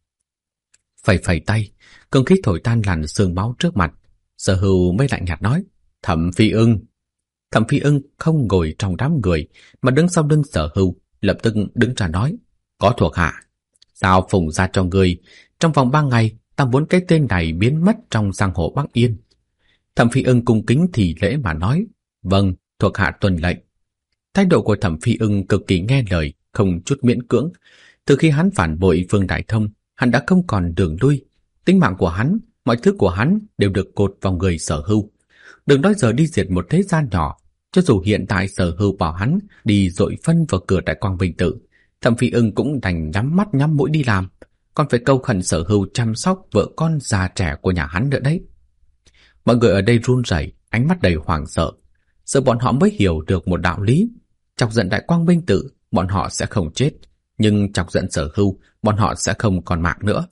Phẩy phẩy tay, cương khí thổi tan làn sương máu trước mặt. Sở Hưu mới lạnh nhạt nói: Thẩm Phi Ưng. Thẩm Phi Ưng không ngồi trong đám người, mà đứng sau lưng Sở Hưu, lập tức đứng ra nói: Có thuộc hạ, sao Phùng gia cho ngươi, trong vòng 3 ngày ta muốn cái tên này biến mất trong giang hồ Bắc Yên. Thẩm Phi Ưng cung kính thì lễ mà nói: Vâng, thuộc hạ tuân lệnh. Thái độ của Thẩm Phi Ưng cực kỳ nghe lời, không chút miễn cưỡng. Từ khi hắn phản bội Vương Đại Thông, hắn đã không còn đường lui. Tính mạng của hắn, mọi thứ của hắn đều được cột vào người Sở Hưu. Đừng nói giờ đi diệt một thế gian nhỏ, cho dù hiện tại Sở Hưu bảo hắn đi dội phân vào cửa Đại Quang Minh Tự, Thẩm Phi Ưng cũng đành nhắm mắt nhắm mũi đi làm, còn phải câu khẩn Sở Hưu chăm sóc vợ con già trẻ của nhà hắn nữa đấy. Mọi người ở đây run rẩy, ánh mắt đầy hoảng sợ. Giờ bọn họ mới hiểu được một đạo lý: chọc giận Đại Quang Minh Tự, bọn họ sẽ không chết, nhưng chọc giận Sở Hưu, bọn họ sẽ không còn mạng nữa.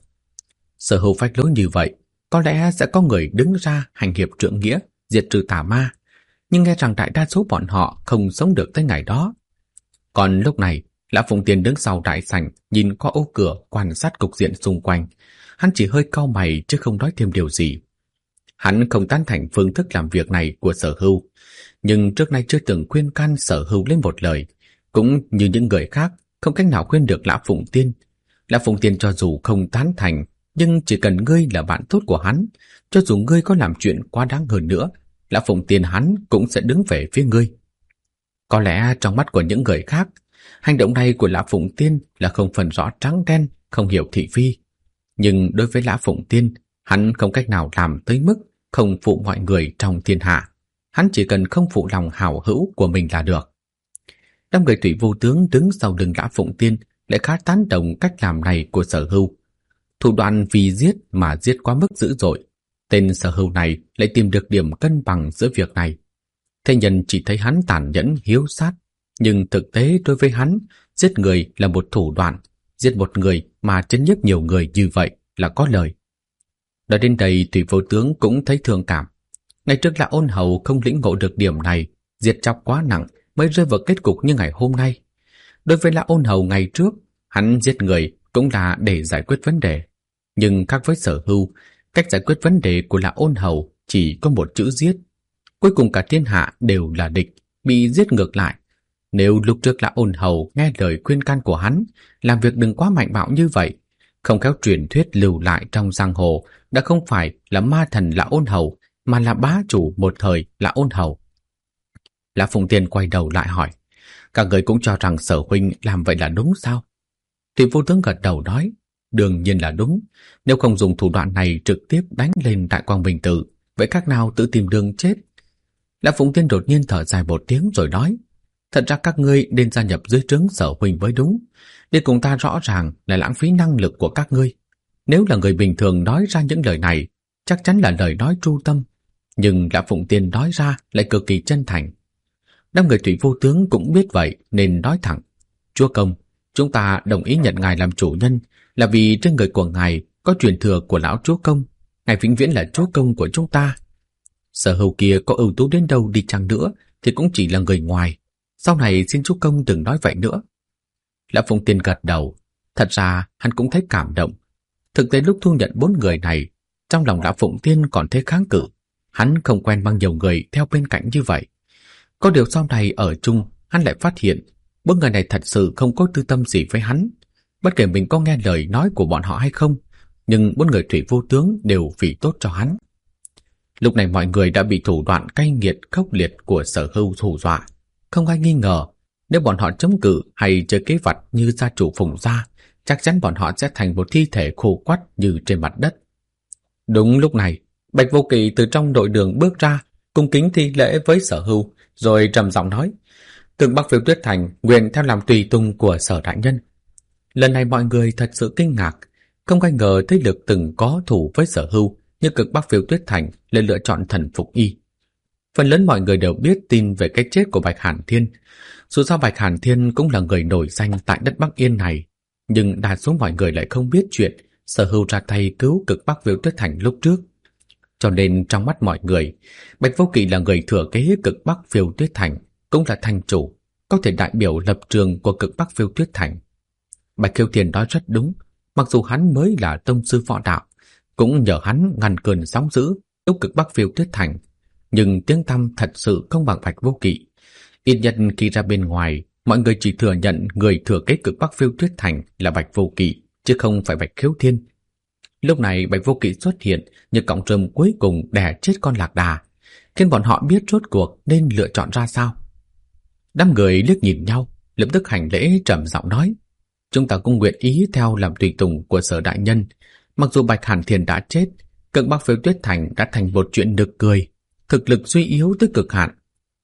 Sở Hưu phách lối như vậy, có lẽ sẽ có người đứng ra hành hiệp trượng nghĩa, diệt trừ tà ma, nhưng nghe rằng đại đa số bọn họ không sống được tới ngày đó. Còn lúc này, Lã Phụng Tiên đứng sau đại sảnh, nhìn qua ô cửa quan sát cục diện xung quanh. Hắn chỉ hơi cau mày chứ không nói thêm điều gì. Hắn không tán thành phương thức làm việc này của Sở Hưu, nhưng trước nay chưa từng khuyên can Sở Hưu lên một lời, cũng như những người khác không cách nào khuyên được Lã Phụng Tiên. Lã Phụng Tiên cho dù không tán thành, nhưng chỉ cần ngươi là bạn tốt của hắn, cho dù ngươi có làm chuyện quá đáng hơn nữa, Lã Phụng Tiên hắn cũng sẽ đứng về phía ngươi. Có lẽ trong mắt của những người khác, hành động này của Lã Phụng Tiên là không phân rõ trắng đen, không hiểu thị phi. Nhưng đối với Lã Phụng Tiên, hắn không cách nào làm tới mức không phụ mọi người trong thiên hạ. Hắn chỉ cần không phụ lòng hảo hữu của mình là được. Đám người Thủy Vô Tướng đứng sau lưng Lã Phụng Tiên lại khá tán đồng cách làm này của Sở Hưu. Thủ đoạn vì giết mà giết quá mức dữ dội, tên Sở Hưu này lại tìm được điểm cân bằng giữa việc này. Thế nhân chỉ thấy hắn tàn nhẫn hiếu sát, nhưng thực tế đối với hắn, giết người là một thủ đoạn, giết một người mà chấn nhiếp nhiều người như vậy là có lời. Nói đến đây, Thủy Vô Tướng cũng thấy thương cảm. Ngày trước là Ôn Hầu không lĩnh ngộ được điểm này, diệt chóc quá nặng mới rơi vào kết cục như ngày hôm nay. Đối với Lã Ôn Hầu ngày trước, hắn giết người cũng là để giải quyết vấn đề. Nhưng khác với Sở Hưu, cách giải quyết vấn đề của Lã Ôn Hầu chỉ có một chữ giết. Cuối cùng cả thiên hạ đều là địch, bị giết ngược lại. Nếu lúc trước Lã Ôn Hầu nghe lời khuyên can của hắn, làm việc đừng quá mạnh bạo như vậy, không khéo truyền thuyết lưu lại trong giang hồ đã không phải là ma thần Lã Ôn Hầu, mà là bá chủ một thời Lã Ôn Hầu. Lã Phụng Tiên quay đầu lại hỏi: Các người cũng cho rằng Sở huynh làm vậy là đúng sao? Thủy Vô Tướng gật đầu nói: Đương nhiên là đúng. Nếu không dùng thủ đoạn này trực tiếp đánh lên Đại Quang Minh Tự, vậy các nào tự tìm đường chết. Lã Phụng Tiên đột nhiên thở dài một tiếng rồi nói: Thật ra các ngươi nên gia nhập dưới trướng Sở huynh mới đúng. Để cùng ta rõ ràng là lãng phí năng lực của các ngươi. Nếu là người bình thường nói ra những lời này, chắc chắn là lời nói tru tâm, nhưng Lã Phụng Tiên nói ra lại cực kỳ chân thành. Đám người Thủy Vô Tướng cũng biết vậy nên nói thẳng: Chúa Công, chúng ta đồng ý nhận ngài làm chủ nhân là vì trên người của ngài có truyền thừa của lão Chúa Công. Ngài vĩnh viễn là Chúa Công của chúng ta. Sở Hưu kia có ưu tú đến đâu đi chăng nữa thì cũng chỉ là người ngoài. Sau này xin Chúa Công đừng nói vậy nữa. Lã Phụng Tiên gật đầu. Thật ra hắn cũng thấy cảm động Thực tế lúc thu nhận 4 người này, trong lòng Lã Phụng Tiên còn thấy kháng cự. Hắn không quen bằng nhiều người theo bên cạnh như vậy. Có điều sau này ở chung, hắn lại phát hiện 4 người này thật sự không có tư tâm gì với hắn. Bất kể mình có nghe lời nói của bọn họ hay không, nhưng 4 người Thủy Vô Tướng đều vì tốt cho hắn. Lúc này mọi người đã bị thủ đoạn cay nghiệt khốc liệt của Sở Hưu hù dọa. Không ai nghi ngờ, nếu bọn họ chống cự hay chơi kế vặt như gia chủ Phùng gia, chắc chắn bọn họ sẽ thành một thi thể khô quắt như trên mặt đất. Đúng lúc này, Bạch Vô Kỵ từ trong đội đường bước ra, cung kính thi lễ với Sở Hưu, rồi trầm giọng nói: Cực Bắc Phiêu Tuyết Thành nguyện theo làm tùy tùng của Sở đại nhân. Lần này mọi người thật sự kinh ngạc, không ai ngờ thế lực từng có thù với Sở Hưu như Cực Bắc Phiêu Tuyết Thành lại lựa chọn thần phục y. Phần lớn mọi người đều biết tin về cái chết của Bạch Hàn Thiên. Dù sao Bạch Hàn Thiên cũng là người nổi danh tại đất Bắc Yên này, nhưng đa số mọi người lại không biết chuyện Sở Hưu ra tay cứu Cực Bắc Phiêu Tuyết Thành lúc trước. Cho nên trong mắt mọi người, Bạch Vô Kỵ là người thừa kế Cực Bắc Phiêu Tuyết Thành, cũng là thành chủ, có thể đại biểu lập trường của Cực Bắc Phiêu Tuyết Thành. Bạch Khiêu Thiên nói rất đúng, mặc dù hắn mới là tông sư võ đạo, cũng nhờ hắn ngăn cơn sóng dữ lúc Cực Bắc Phiêu Tuyết Thành, nhưng tiếng tăm thật sự không bằng Bạch Vô Kỵ. Ít nhất khi ra bên ngoài, mọi người chỉ thừa nhận người thừa kế Cực Bắc Phiêu Tuyết Thành là Bạch Vô Kỵ, chứ không phải Bạch Khiêu Thiên. Lúc này Bạch Vô Kỵ xuất hiện như cọng rơm cuối cùng đè chết con lạc đà, khiến bọn họ biết rốt cuộc nên lựa chọn ra sao. Đám người liếc nhìn nhau, lập tức hành lễ trầm giọng nói: Chúng ta cũng nguyện ý theo làm tùy tùng của Sở đại nhân. Mặc dù Bạch Hàn Thiên đã chết, Cực Bắc Phiêu Tuyết Thành đã thành một chuyện nực cười, thực lực suy yếu tới cực hạn.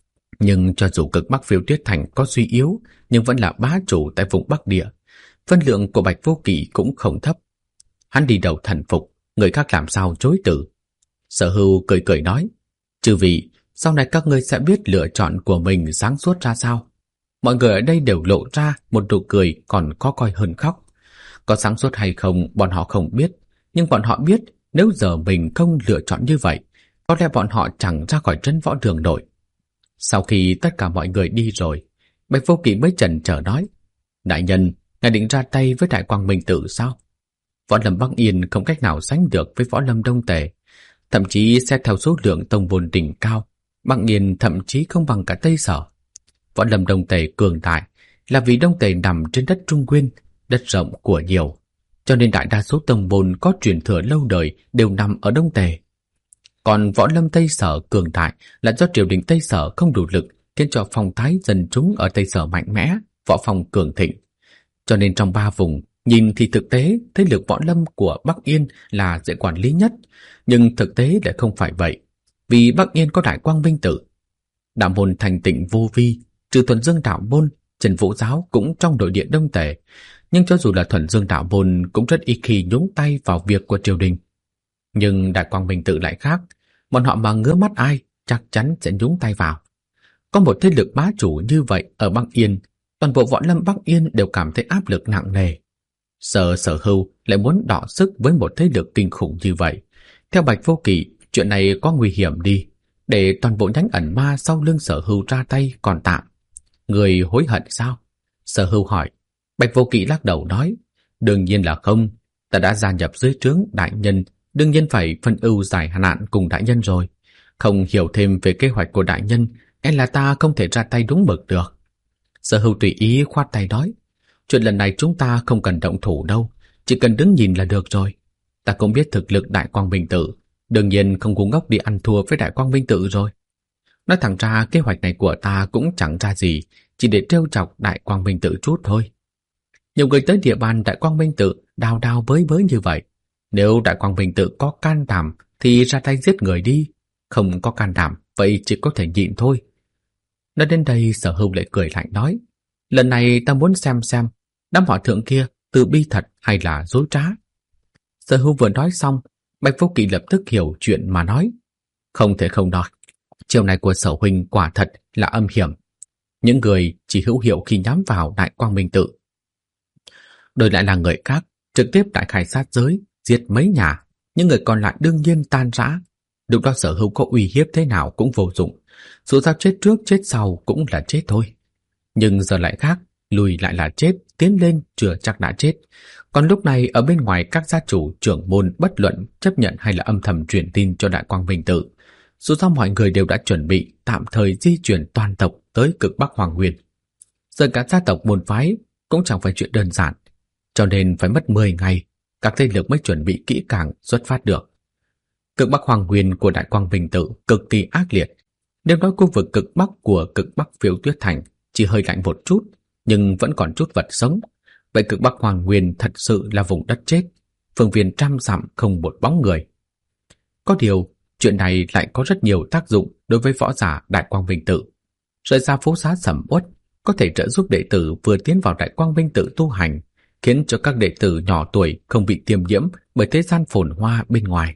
Nhưng cho dù Cực Bắc Phiêu Tuyết Thành có suy yếu, nhưng vẫn là bá chủ tại vùng Bắc Địa. Phân lượng của Bạch Vô Kỵ cũng không thấp. Hắn đi đầu thần phục, người khác làm sao chối từ. Sở Hưu cười cười nói: Chư vị, sau này các ngươi sẽ biết lựa chọn của mình sáng suốt ra sao. Mọi người ở đây đều lộ ra một nụ cười còn có coi hơn khóc. Có sáng suốt hay không bọn họ không biết, nhưng bọn họ biết nếu giờ mình không lựa chọn như vậy, có lẽ bọn họ chẳng ra khỏi trấn võ đường nổi. Sau khi tất cả mọi người đi rồi, Bạch Vô Kỵ mới chần chờ nói: Đại nhân, ngài định ra tay với Đại Quang Minh Tự sao? Võ lâm Bắc Yên không cách nào sánh được với võ lâm Đông Tề, thậm chí xét theo số lượng tông môn đỉnh cao, Bắc Yên thậm chí không bằng cả Tây Sở. Võ lâm Đông Tề cường đại là vì Đông Tề nằm trên đất Trung Nguyên, đất rộng của nhiều, cho nên đại đa số tông môn có truyền thừa lâu đời đều nằm ở Đông Tề. Còn võ lâm Tây Sở cường đại là do triều đình Tây Sở không đủ lực, khiến cho phong thái dân chúng ở Tây Sở mạnh mẽ, võ phong cường thịnh. Cho nên trong 3 vùng, nhìn thì thực tế thế lực võ lâm của Bắc Yên là dễ quản lý nhất, nhưng thực tế lại không phải vậy, vì Bắc Yên có Đại Quang Minh Tự. Đạo môn thành tịnh vô vi, trừ Thuần Dương đạo môn, Trần Vũ giáo cũng trong nội địa Đông Tề, nhưng cho dù là Thuần Dương đạo môn cũng rất ít khi nhúng tay vào việc của triều đình. Nhưng Đại Quang Minh Tự lại khác, bọn họ mà ngứa mắt ai chắc chắn sẽ nhúng tay vào. Có một thế lực bá chủ như vậy ở Bắc Yên, toàn bộ võ lâm Bắc Yên đều cảm thấy áp lực nặng nề. Sở Hưu lại muốn đọ sức với một thế lực kinh khủng như vậy. Theo Bạch Vô Kỵ, chuyện này có nguy hiểm đi, để toàn bộ nhánh ẩn ma sau lưng Sở Hưu ra tay còn tạm. Người hối hận sao? Sở Hưu hỏi. Bạch Vô Kỵ lắc đầu nói: Đương nhiên là không, ta đã gia nhập dưới trướng đại nhân, đương nhiên phải phân ưu giải nạn cùng đại nhân rồi. Không hiểu thêm về kế hoạch của đại nhân, e là ta không thể ra tay đúng mực được. Sở Hưu tùy ý khoát tay nói: Chuyện lần này chúng ta không cần động thủ đâu, chỉ cần đứng nhìn là được rồi. Ta cũng biết thực lực Đại Quang Minh Tự, đương nhiên không ngu ngốc đi ăn thua với Đại Quang Minh Tự rồi. Nói thẳng ra kế hoạch này của ta cũng chẳng ra gì, chỉ để trêu chọc Đại Quang Minh Tự chút thôi. Nhiều người tới địa bàn Đại Quang Minh Tự đào đào bới bới như vậy, nếu Đại Quang Minh Tự có can đảm thì ra tay giết người đi, không có can đảm vậy chỉ có thể nhịn thôi. Nói đến đây Sở Hưu lại cười lạnh nói: Lần này ta muốn xem đám hòa thượng kia từ bi thật hay là dối trá. Sở Hưu vừa nói xong, Bạch Vô Kỵ lập tức hiểu chuyện mà nói: Không thể không nói, chiều này của Sở huynh quả thật là âm hiểm. Những người chỉ hữu hiệu khi nhắm vào Đại Quang Minh Tự, đổi lại là người khác trực tiếp đại khai sát giới, giết mấy nhà, những người còn lại đương nhiên tan rã. Lúc đó Sở Hưu có uy hiếp thế nào cũng vô dụng, dù sao chết trước chết sau cũng là chết thôi. Nhưng giờ lại khác, lùi lại là chết, tiến lên chưa chắc đã chết. Còn lúc này ở bên ngoài các gia chủ trưởng môn bất luận chấp nhận hay là âm thầm truyền tin cho Đại Quang Minh Tự. Dù sao mọi người đều đã chuẩn bị tạm thời di chuyển toàn tộc tới cực Bắc Hoàng Nguyên. Giờ cả gia tộc môn phái cũng chẳng phải chuyện đơn giản, cho nên phải mất 10 ngày các thế lực mới chuẩn bị kỹ càng xuất phát được. Cực Bắc Hoàng Nguyên của Đại Quang Minh Tự cực kỳ ác liệt. Nếu nói khu vực cực Bắc của cực Bắc Phiêu Tuyết Thành chỉ hơi lạnh một chút, nhưng vẫn còn chút vật sống. Vậy cực Bắc Hoàng Nguyên thật sự là vùng đất chết, phương viên trăm dặm không một bóng người. Có điều, chuyện này lại có rất nhiều tác dụng đối với võ giả Đại Quang Minh Tự. Rời xa phố xá sầm uất, có thể trợ giúp đệ tử vừa tiến vào Đại Quang Minh Tự tu hành, khiến cho các đệ tử nhỏ tuổi không bị tiêm nhiễm bởi thế gian phồn hoa bên ngoài.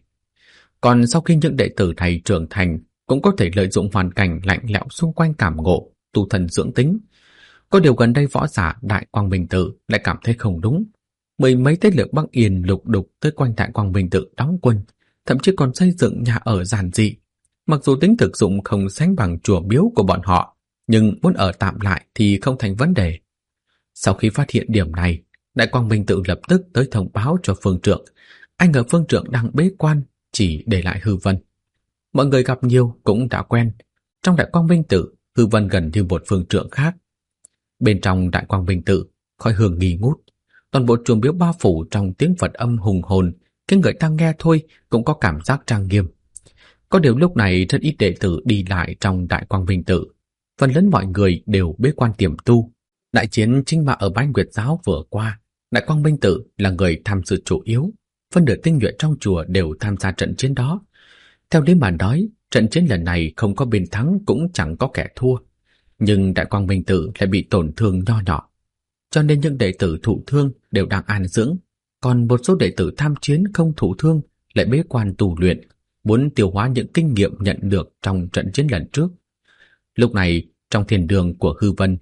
Còn sau khi những đệ tử này trưởng thành, cũng có thể lợi dụng hoàn cảnh lạnh lẽo xung quanh cảm ngộ, tu thần dưỡng tính. Có điều gần đây võ giả Đại Quang Minh Tự lại cảm thấy không đúng. Mười mấy thế lực Bắc Yên lục đục tới quanh Đại Quang Minh Tự đóng quân, thậm chí còn xây dựng nhà ở giản dị. Mặc dù tính thực dụng không sánh bằng chùa miếu của bọn họ, nhưng muốn ở tạm lại thì không thành vấn đề. Sau khi phát hiện điểm này, Đại Quang Minh Tự lập tức tới thông báo cho Phương Trượng. Anh ở Phương Trượng đang bế quan, chỉ để lại Hư Vân. Mọi người gặp nhiều cũng đã quen. Trong Đại Quang Minh Tự, Hư Vân gần như một Phương Trượng khác. Bên trong Đại Quang Minh Tự, khói hương nghi ngút. Toàn bộ chùa miếu bao phủ trong tiếng Phật âm hùng hồn, khiến người ta nghe thôi cũng có cảm giác trang nghiêm. Có điều lúc này rất ít đệ tử đi lại trong Đại Quang Minh Tự. Phần lớn mọi người đều bế quan tiềm tu. Đại chiến Chính Mã ở Bái Nguyệt Giáo vừa qua, Đại Quang Minh Tự là người tham dự chủ yếu. Phân nửa tinh nhuệ trong chùa đều tham gia trận chiến đó. Theo lý mà nói, trận chiến lần này không có bên thắng cũng chẳng có kẻ thua. Nhưng Đại Quang Minh Tự lại bị tổn thương nho nhỏ. Cho nên những đệ tử thụ thương đều đang an dưỡng. Còn một số đệ tử tham chiến không thụ thương lại bế quan tu luyện, muốn tiêu hóa những kinh nghiệm nhận được trong trận chiến lần trước. Lúc này, trong thiền đường của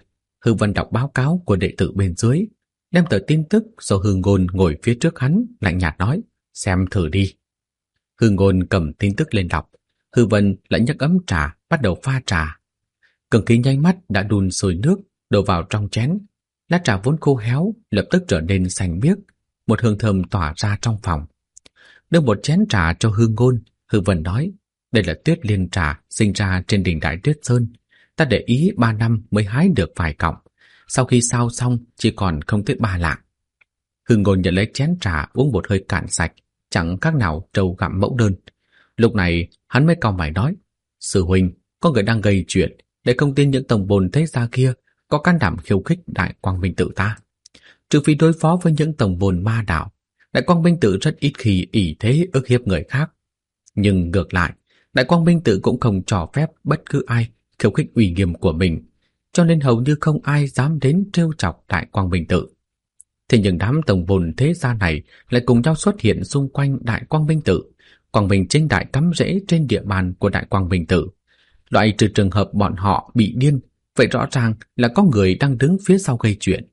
Hư Vân đọc báo cáo của đệ tử bên dưới, đem tờ tin tức do Hư Ngôn ngồi phía trước hắn, lạnh nhạt nói, xem thử đi. Hư Ngôn cầm tin tức lên đọc, Hư Vân lại nhấc ấm trà, bắt đầu pha trà. Cường khí nháy mắt đã đun sôi nước, đổ vào trong chén. Lá trà vốn khô héo, lập tức trở nên xanh biếc, một hương thơm tỏa ra trong phòng. Đưa một chén trà cho Hư Ngôn, Hư Vân nói, đây là tuyết liên trà sinh ra trên đỉnh Đại Tuyết Sơn. Ta để ý 3 năm mới hái được vài cọng. Sau khi sao xong, chỉ còn không tới 3 lạng. Hư Ngôn nhận lấy chén trà uống một hơi cạn sạch, chẳng khác nào trâu gặm mẫu đơn. Lúc này, hắn mới cau mày nói, sư huynh, có người đang gây chuyện, để không tin những tổng bồn thế gia kia có can đảm khiêu khích Đại Quang Minh Tự ta. Trừ phi đối phó với những tổng bồn ma đạo, Đại Quang Minh Tự rất ít khi ỷ thế ức hiếp người khác. Nhưng ngược lại, Đại Quang Minh Tự cũng không cho phép bất cứ ai khiêu khích uy nghiêm của mình, cho nên hầu như không ai dám đến trêu chọc Đại Quang Minh Tự. Thế nhưng đám tổng bồn thế gia này lại cùng nhau xuất hiện xung quanh Đại Quang Minh Tự, Quang Minh chính đại cắm rễ trên địa bàn của Đại Quang Minh Tự. Loại trừ trường hợp bọn họ bị điên, vậy rõ ràng là có người đang đứng phía sau gây chuyện.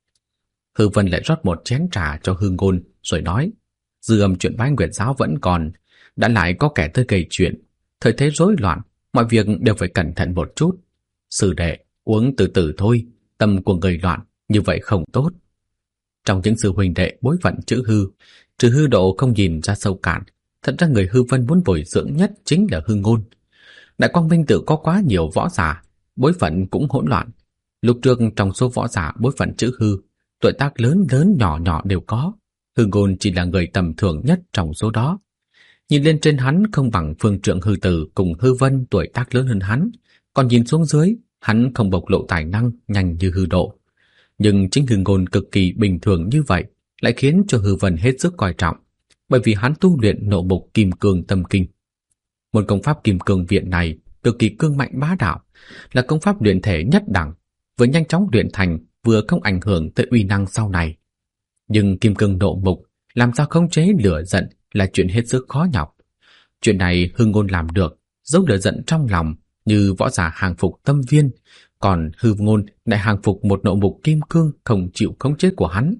Hư Vân lại rót một chén trà cho Hư Ngôn, rồi nói, dư âm chuyện Bái Nguyệt Giáo vẫn còn, đã lại có kẻ tới gây chuyện. Thời thế rối loạn, mọi việc đều phải cẩn thận một chút. Sư đệ, uống từ từ thôi, tâm của người loạn, như vậy không tốt. Trong những sư huynh đệ bối phận chữ Hư, trừ Hư Độ không nhìn ra sâu cạn, thật ra người Hư Vân muốn bồi dưỡng nhất chính là Hư Ngôn. Đại Quang Minh Tự có quá nhiều võ giả, bối phận cũng hỗn loạn. Lúc trước trong số võ giả bối phận chữ Hư, tuổi tác lớn lớn nhỏ nhỏ đều có. Hư Ngôn chỉ là người tầm thường nhất trong số đó. Nhìn lên trên hắn không bằng Phương Trượng Hư Tử cùng Hư Vân tuổi tác lớn hơn hắn, còn nhìn xuống dưới, hắn không bộc lộ tài năng nhanh như Hư Độ. Nhưng chính Hư Ngôn cực kỳ bình thường như vậy lại khiến cho Hư Vân hết sức coi trọng, bởi vì hắn tu luyện nộ mục Kim Cương Tâm Kinh. Một công pháp Kim Cương Viện này cực kỳ cương mạnh bá đạo, là công pháp luyện thể nhất đẳng, vừa nhanh chóng luyện thành vừa không ảnh hưởng tới uy năng sau này. Nhưng Kim Cương nộ mục làm sao khống chế lửa giận là chuyện hết sức khó nhọc. Chuyện này Hư Ngôn làm được, giấu lửa giận trong lòng như võ giả hàng phục tâm viên, còn Hư Ngôn lại hàng phục một nộ mục kim cương không chịu khống chế của hắn.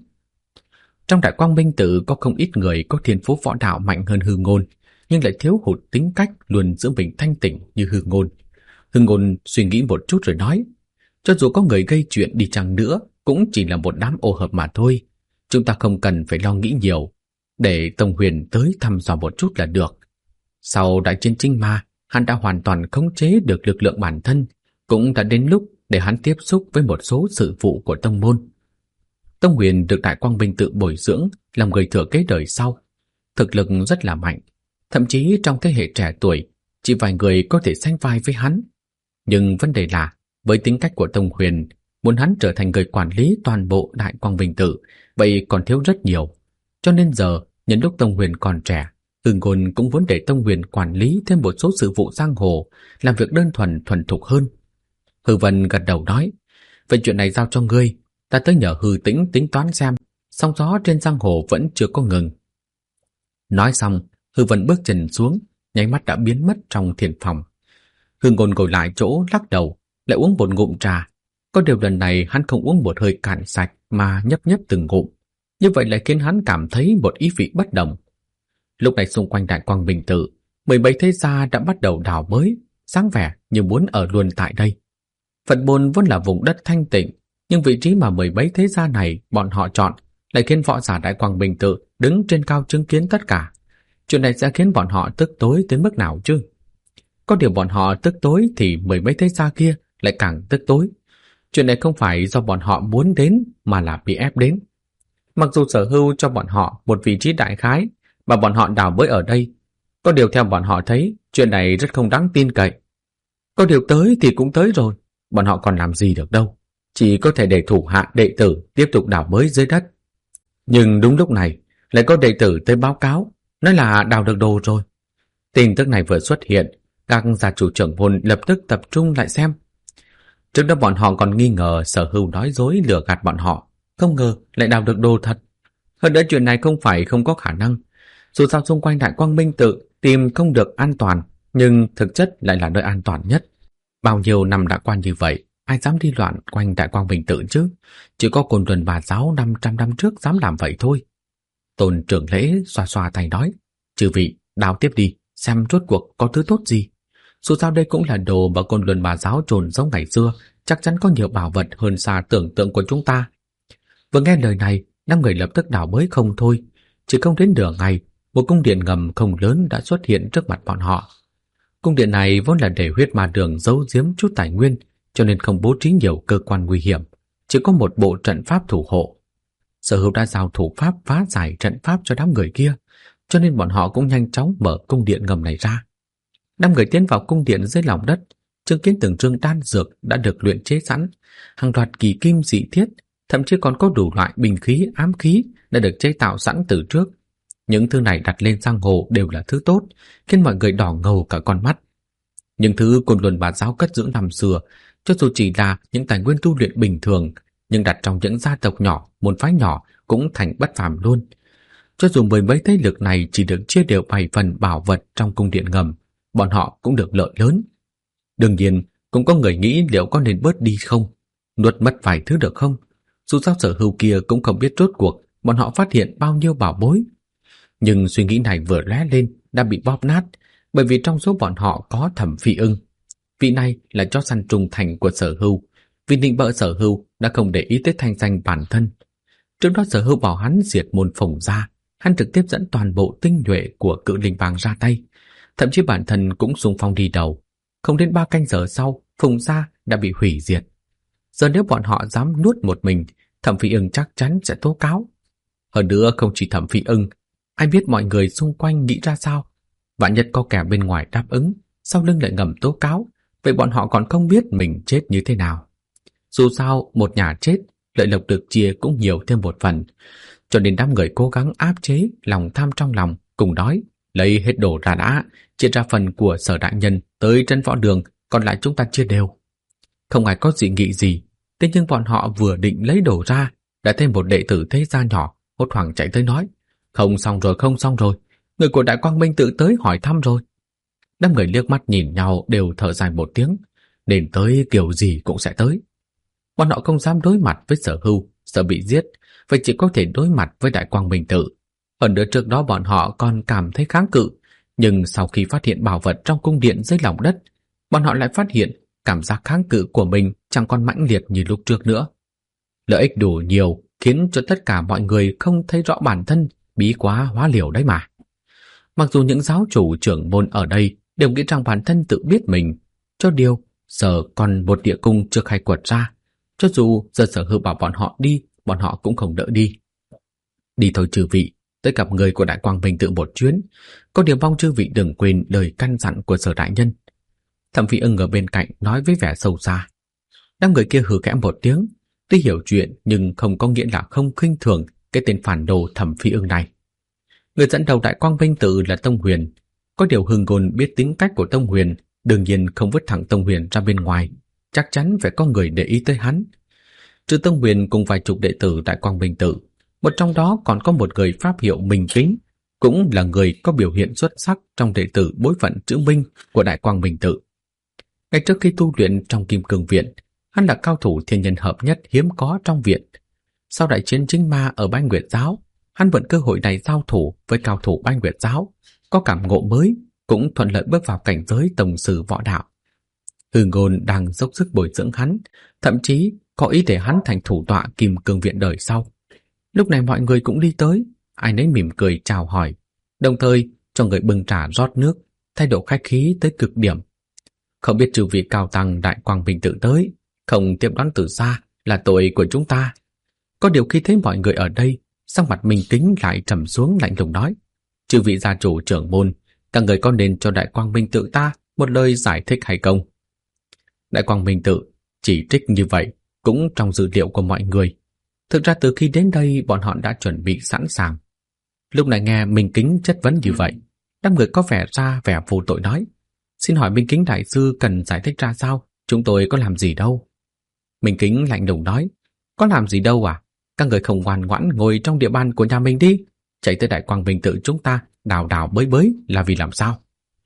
Trong Đại Quang Minh Tự có không ít người có thiên phú võ đạo mạnh hơn Hư Ngôn, nhưng lại thiếu hụt tính cách luôn giữ mình thanh tịnh như Hư Ngôn. Hư Ngôn suy nghĩ một chút rồi nói, cho dù có người gây chuyện đi chăng nữa, cũng chỉ là một đám ô hợp mà thôi. Chúng ta không cần phải lo nghĩ nhiều, để Tông Huyền tới thăm dò một chút là được. Sau đại chiến Chính Ma, hắn đã hoàn toàn khống chế được lực lượng bản thân, cũng đã đến lúc để hắn tiếp xúc với một số sự vụ của tông môn. Tông Huyền được Đại Quang Minh tự bồi dưỡng làm người thừa kế đời sau, thực lực rất là mạnh, thậm chí trong thế hệ trẻ tuổi, chỉ vài người có thể sánh vai với hắn. Nhưng vấn đề là, với tính cách của Tông Huyền, muốn hắn trở thành người quản lý toàn bộ Đại Quang Minh tự, vậy còn thiếu rất nhiều. Cho nên giờ, nhân lúc Tông Huyền còn trẻ, Hư Ngôn cũng muốn để Tông Huyền quản lý thêm một số sự vụ giang hồ, làm việc đơn thuần thục hơn. Hư Vân gật đầu nói, vậy chuyện này giao cho ngươi, ta tới nhờ Hư Tĩnh tính toán xem, sóng gió trên giang hồ vẫn chưa có ngừng. Nói xong, Hư Vân bước chân xuống, nháy mắt đã biến mất trong thiền phòng. Hư Ngôn ngồi lại chỗ lắc đầu, lại uống một ngụm trà. Có điều lần này hắn không uống một hơi cạn sạch mà nhấp nhấp từng ngụm. Như vậy lại khiến hắn cảm thấy một ý vị bất đồng. Lúc này xung quanh Đại Quang Minh tự, 17 thế gia đã bắt đầu đào bới, sáng vẻ như muốn ở luôn tại đây. Phật Môn vốn là vùng đất thanh tịnh, nhưng vị trí mà 17 thế gia này bọn họ chọn lại khiến võ giả Đại Quang Minh tự đứng trên cao chứng kiến tất cả. Chuyện này sẽ khiến bọn họ tức tối tới mức nào chứ? Có điều bọn họ tức tối thì 17 thế gia kia lại càng tức tối. Chuyện này không phải do bọn họ muốn đến mà là bị ép đến. Mặc dù Sở Hưu cho bọn họ một vị trí đại khái mà bọn họ đào bới ở đây, có điều theo bọn họ thấy chuyện này rất không đáng tin cậy. Có điều tới thì cũng tới rồi, bọn họ còn làm gì được đâu, chỉ có thể để thủ hạ đệ tử tiếp tục đào bới dưới đất. Nhưng đúng lúc này lại có đệ tử tới báo cáo, nói là đào được đồ rồi. Tin tức này vừa xuất hiện, các gia chủ trưởng môn lập tức tập trung lại xem. Trước đó bọn họ còn nghi ngờ Sở Hưu nói dối lừa gạt bọn họ, không ngờ lại đào được đồ thật. Hơn nữa chuyện này không phải không có khả năng. Dù sao xung quanh Đại Quang Minh tự tìm không được an toàn, nhưng thực chất lại là nơi an toàn nhất. Bao nhiêu năm đã qua như vậy, ai dám đi loạn quanh Đại Quang Minh tự chứ? Chỉ có Côn Luân Bà Giáo 500 năm trước dám làm vậy thôi. Tôn trưởng lễ xoa xoa tay nói, chư vị, đào tiếp đi, xem rốt cuộc có thứ tốt gì. Dù sao đây cũng là đồ mà Côn Luân Bà Giáo trồn giống ngày xưa, chắc chắn có nhiều bảo vật hơn xa tưởng tượng của chúng ta. Vừa nghe lời này, 5 người lập tức đào bới không thôi. Chỉ không đến nửa ngày, một cung điện ngầm không lớn đã xuất hiện trước mặt bọn họ. Cung điện này vốn là để huyết ma đường giấu giếm chút tài nguyên, cho nên không bố trí nhiều cơ quan nguy hiểm, chỉ có một bộ trận pháp thủ hộ. Sở Hữu đã giao thủ pháp phá giải trận pháp cho đám người kia, cho nên bọn họ cũng nhanh chóng mở cung điện ngầm này ra. 5 người tiến vào cung điện dưới lòng đất, chứng kiến từng trương đan dược đã được luyện chế sẵn, hàng loạt kỳ kim dị thiết, thậm chí còn có đủ loại binh khí, ám khí đã được chế tạo sẵn từ trước. Những thứ này đặt lên giang hồ đều là thứ tốt, khiến mọi người đỏ ngầu cả con mắt. Những thứ Côn Luân Bà Giáo cất giữ năm xưa, cho dù chỉ là những tài nguyên tu luyện bình thường, nhưng đặt trong những gia tộc nhỏ, môn phái nhỏ cũng thành bất phàm luôn. Cho dù 10 mấy thế lực này chỉ được chia đều 7 phần bảo vật trong cung điện ngầm, bọn họ cũng được lợi lớn. Đương nhiên, cũng có người nghĩ liệu có nên bớt đi không, nuốt mất vài thứ được không. Dù sao Sở Hưu kia cũng không biết rốt cuộc bọn họ phát hiện bao nhiêu bảo bối. Nhưng suy nghĩ này vừa lóe lên đã bị bóp nát, bởi vì trong số bọn họ có Thẩm Phi Ưng. Vị này là chó săn trung thành của Sở Hưu, vì định bợ Sở Hưu đã không để ý tới thanh danh bản thân. Trước đó Sở Hưu bảo hắn diệt môn Phùng gia, hắn trực tiếp dẫn toàn bộ tinh nhuệ của Cự Linh Bang ra tay, thậm chí bản thân cũng xung phong đi đầu. Không đến 3 canh giờ sau, Phùng gia đã bị hủy diệt. Giờ nếu bọn họ dám nuốt một mình, Thẩm Phi Ưng chắc chắn sẽ tố cáo. Hơn nữa không chỉ Thẩm Phi Ưng, ai biết mọi người xung quanh nghĩ ra sao? Vạn nhất có kẻ bên ngoài đáp ứng, sau lưng lại ngầm tố cáo, vậy bọn họ còn không biết mình chết như thế nào. Dù sao, một nhà chết, lợi lộc được chia cũng nhiều thêm một phần, cho nên đám người cố gắng áp chế lòng tham trong lòng, cùng nói, lấy hết đồ ra đã, chia ra phần của Sở đại nhân tới Trấn Võ Đường, còn lại chúng ta chia đều. Không ai có dị nghị gì, thế nhưng bọn họ vừa định lấy đồ ra, đã thêm một đệ tử thế gia nhỏ hốt hoảng chạy tới nói, không xong rồi, người của Đại Quang Minh tự tới hỏi thăm rồi. Đám người liếc mắt nhìn nhau đều thở dài một tiếng, nên tới kiểu gì cũng sẽ tới. Bọn họ không dám đối mặt với Sở Hưu, sợ bị giết, vậy chỉ có thể đối mặt với Đại Quang Minh tự. Hơn nữa trước đó bọn họ còn cảm thấy kháng cự, nhưng sau khi phát hiện bảo vật trong cung điện dưới lòng đất, bọn họ lại phát hiện cảm giác kháng cự của mình chẳng còn mãnh liệt như lúc trước nữa. Lợi ích đủ nhiều khiến cho tất cả mọi người không thấy rõ bản thân, bí quá hóa liều đấy mà. Mặc dù những giáo chủ trưởng môn ở đây đều nghĩ rằng bản thân tự biết mình, cho điều giờ còn một địa cung chưa khai quật ra, cho dù giờ Sở Hưu bảo bọn họ đi, bọn họ cũng không đỡ đi. Đi thôi chư vị, tới gặp người của Đại Quang Minh Tự một chuyến, có điều mong chư vị đừng quên lời căn dặn của Sở đại nhân. Thẩm Phi Ưng ở bên cạnh nói với vẻ sâu xa. Đám người kia hừ khẽ một tiếng, tuy hiểu chuyện nhưng không có nghĩa là không khinh thường cái tên phản đồ Thẩm Phi Ưng này. Người dẫn đầu Đại Quang Minh Tự là Tông Huyền. Có điều Hưng Ngôn biết tính cách của Tông Huyền, đương nhiên không vứt thẳng Tông Huyền ra bên ngoài, chắc chắn phải có người để ý tới hắn. Trừ Tông Huyền cùng vài chục đệ tử Đại Quang Minh Tự, một trong đó còn có một người pháp hiệu Minh Kính, cũng là người có biểu hiện xuất sắc trong đệ tử bối phận chữ Minh của Đại Quang Minh Tự. Ngay trước khi tu luyện trong Kim Cương Viện, hắn là cao thủ thiên nhân hợp nhất hiếm có trong viện. Sau đại chiến chính ma ở Bái Nguyệt Giáo, hắn vận cơ hội này giao thủ với cao thủ Bái Nguyệt Giáo, có cảm ngộ mới, cũng thuận lợi bước vào cảnh giới tổng sư võ đạo. Hư Ngôn đang dốc sức bồi dưỡng hắn, thậm chí có ý để hắn thành thủ tọa Kim Cương Viện đời sau. Lúc này mọi người cũng đi tới, ai nấy mỉm cười chào hỏi, đồng thời cho người bưng trà rót nước, thái độ khách khí tới cực điểm. Không biết trừ vị cao tăng Đại Quang Minh Tự tới, không tiếp đón từ xa là tội của chúng ta. Có điều khi thấy mọi người ở đây, sắc mặt Minh Kính lại trầm xuống lạnh lùng nói: Chư vị gia chủ trưởng môn, các người có nên cho Đại Quang Minh Tự ta một lời giải thích hay không? Đại Quang Minh Tự chỉ trích như vậy cũng trong dữ liệu của mọi người. Thực ra từ khi đến đây bọn họ đã chuẩn bị sẵn sàng. Lúc này nghe Minh Kính chất vấn như vậy, đám người có vẻ ra vẻ vô tội nói: Xin hỏi Minh Kính đại sư cần giải thích ra sao? Chúng tôi có làm gì đâu. Minh Kính lạnh lùng nói: Có làm gì đâu à? Các người không ngoan ngoãn ngồi trong địa bàn của nhà mình đi. Chạy tới Đại Quang Minh Tự chúng ta đào đào bới bới là vì làm sao?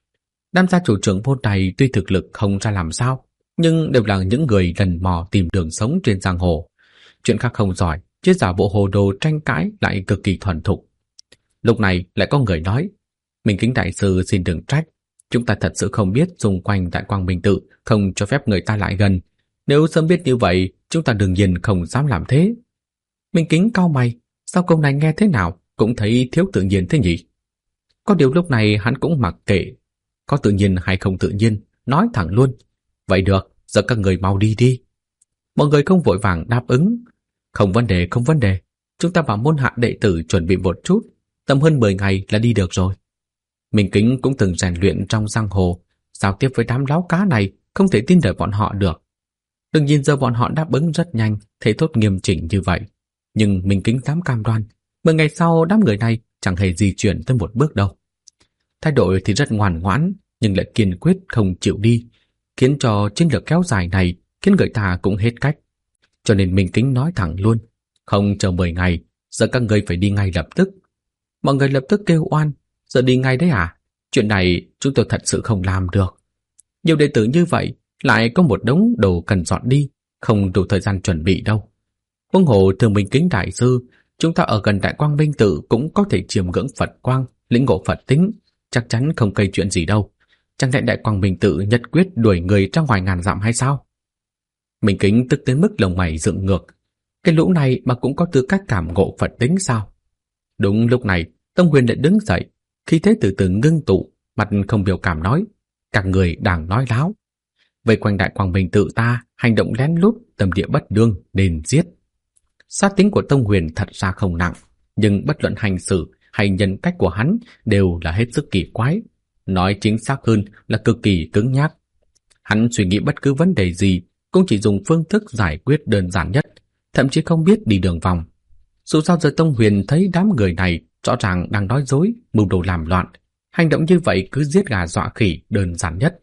Đám gia chủ trưởng môn này tuy thực lực không ra làm sao, nhưng đều là những người lần mò tìm đường sống trên giang hồ. Chuyện khác không giỏi, chứ giả bộ hồ đồ tranh cãi lại cực kỳ thuần thục. Lúc này lại có người nói: Minh Kính đại sư xin đừng trách, chúng ta thật sự không biết xung quanh Đại Quang Minh Tự không cho phép người ta lại gần. Nếu sớm biết như vậy, chúng ta đương nhiên không dám làm thế. Minh Kính cau mày, sao câu này nghe thế nào cũng thấy thiếu tự nhiên thế nhỉ? Có điều lúc này hắn cũng mặc kệ, có tự nhiên hay không tự nhiên, nói thẳng luôn: Vậy được, giờ các người mau đi đi. Mọi người không vội vàng đáp ứng. Không vấn đề, không vấn đề. Chúng ta bảo môn hạ đệ tử chuẩn bị một chút, tầm hơn 10 ngày là đi được rồi. Minh Kính cũng từng rèn luyện trong giang hồ, giao tiếp với đám láo cá này không thể tin lời bọn họ được. Đừng nhìn giờ bọn họ đáp ứng rất nhanh, thế thốt nghiêm chỉnh như vậy. Nhưng Minh Kính dám cam đoan, 10 ngày sau đám người này chẳng hề di chuyển tới một bước đâu. Thái độ thì rất ngoan ngoãn, nhưng lại kiên quyết không chịu đi, khiến cho chiến lược kéo dài này khiến người ta cũng hết cách. Cho nên Minh Kính nói thẳng luôn: Không chờ 10 ngày, giờ các người phải đi ngay lập tức. Mọi người lập tức kêu oan: Giờ đi ngay đấy à? Chuyện này chúng tôi thật sự không làm được. Nhiều đệ tử như vậy, lại có một đống đồ cần dọn đi, không đủ thời gian chuẩn bị đâu. Huống hồ thường Minh Kính đại sư, chúng ta ở gần Đại Quang Minh Tự cũng có thể chiêm ngưỡng Phật quang, lĩnh ngộ Phật tính, chắc chắn không gây chuyện gì đâu. Chẳng lẽ Đại Quang Minh Tự nhất quyết đuổi người ra ngoài ngàn dặm hay sao? Minh Kính tức tới mức lông mày dựng ngược. Cái lũ này mà cũng có tư cách cảm ngộ Phật tính sao? Đúng lúc này, Tông Huyền lại đứng dậy, khí thế từ từ ngưng tụ, mặt không biểu cảm nói: Các người đang nói láo. Vây quanh Đại Quang Minh Tự ta, hành động lén lút, tâm địa bất đương, nên giết. Sát tính của Tông Huyền thật ra không nặng, nhưng bất luận hành xử hay nhân cách của hắn đều là hết sức kỳ quái. Nói chính xác hơn là cực kỳ cứng nhắc. Hắn suy nghĩ bất cứ vấn đề gì cũng chỉ dùng phương thức giải quyết đơn giản nhất, thậm chí không biết đi đường vòng. Dù sao giờ Tông Huyền thấy đám người này rõ ràng đang nói dối, mưu đồ làm loạn, hành động như vậy cứ giết gà dọa khỉ đơn giản nhất.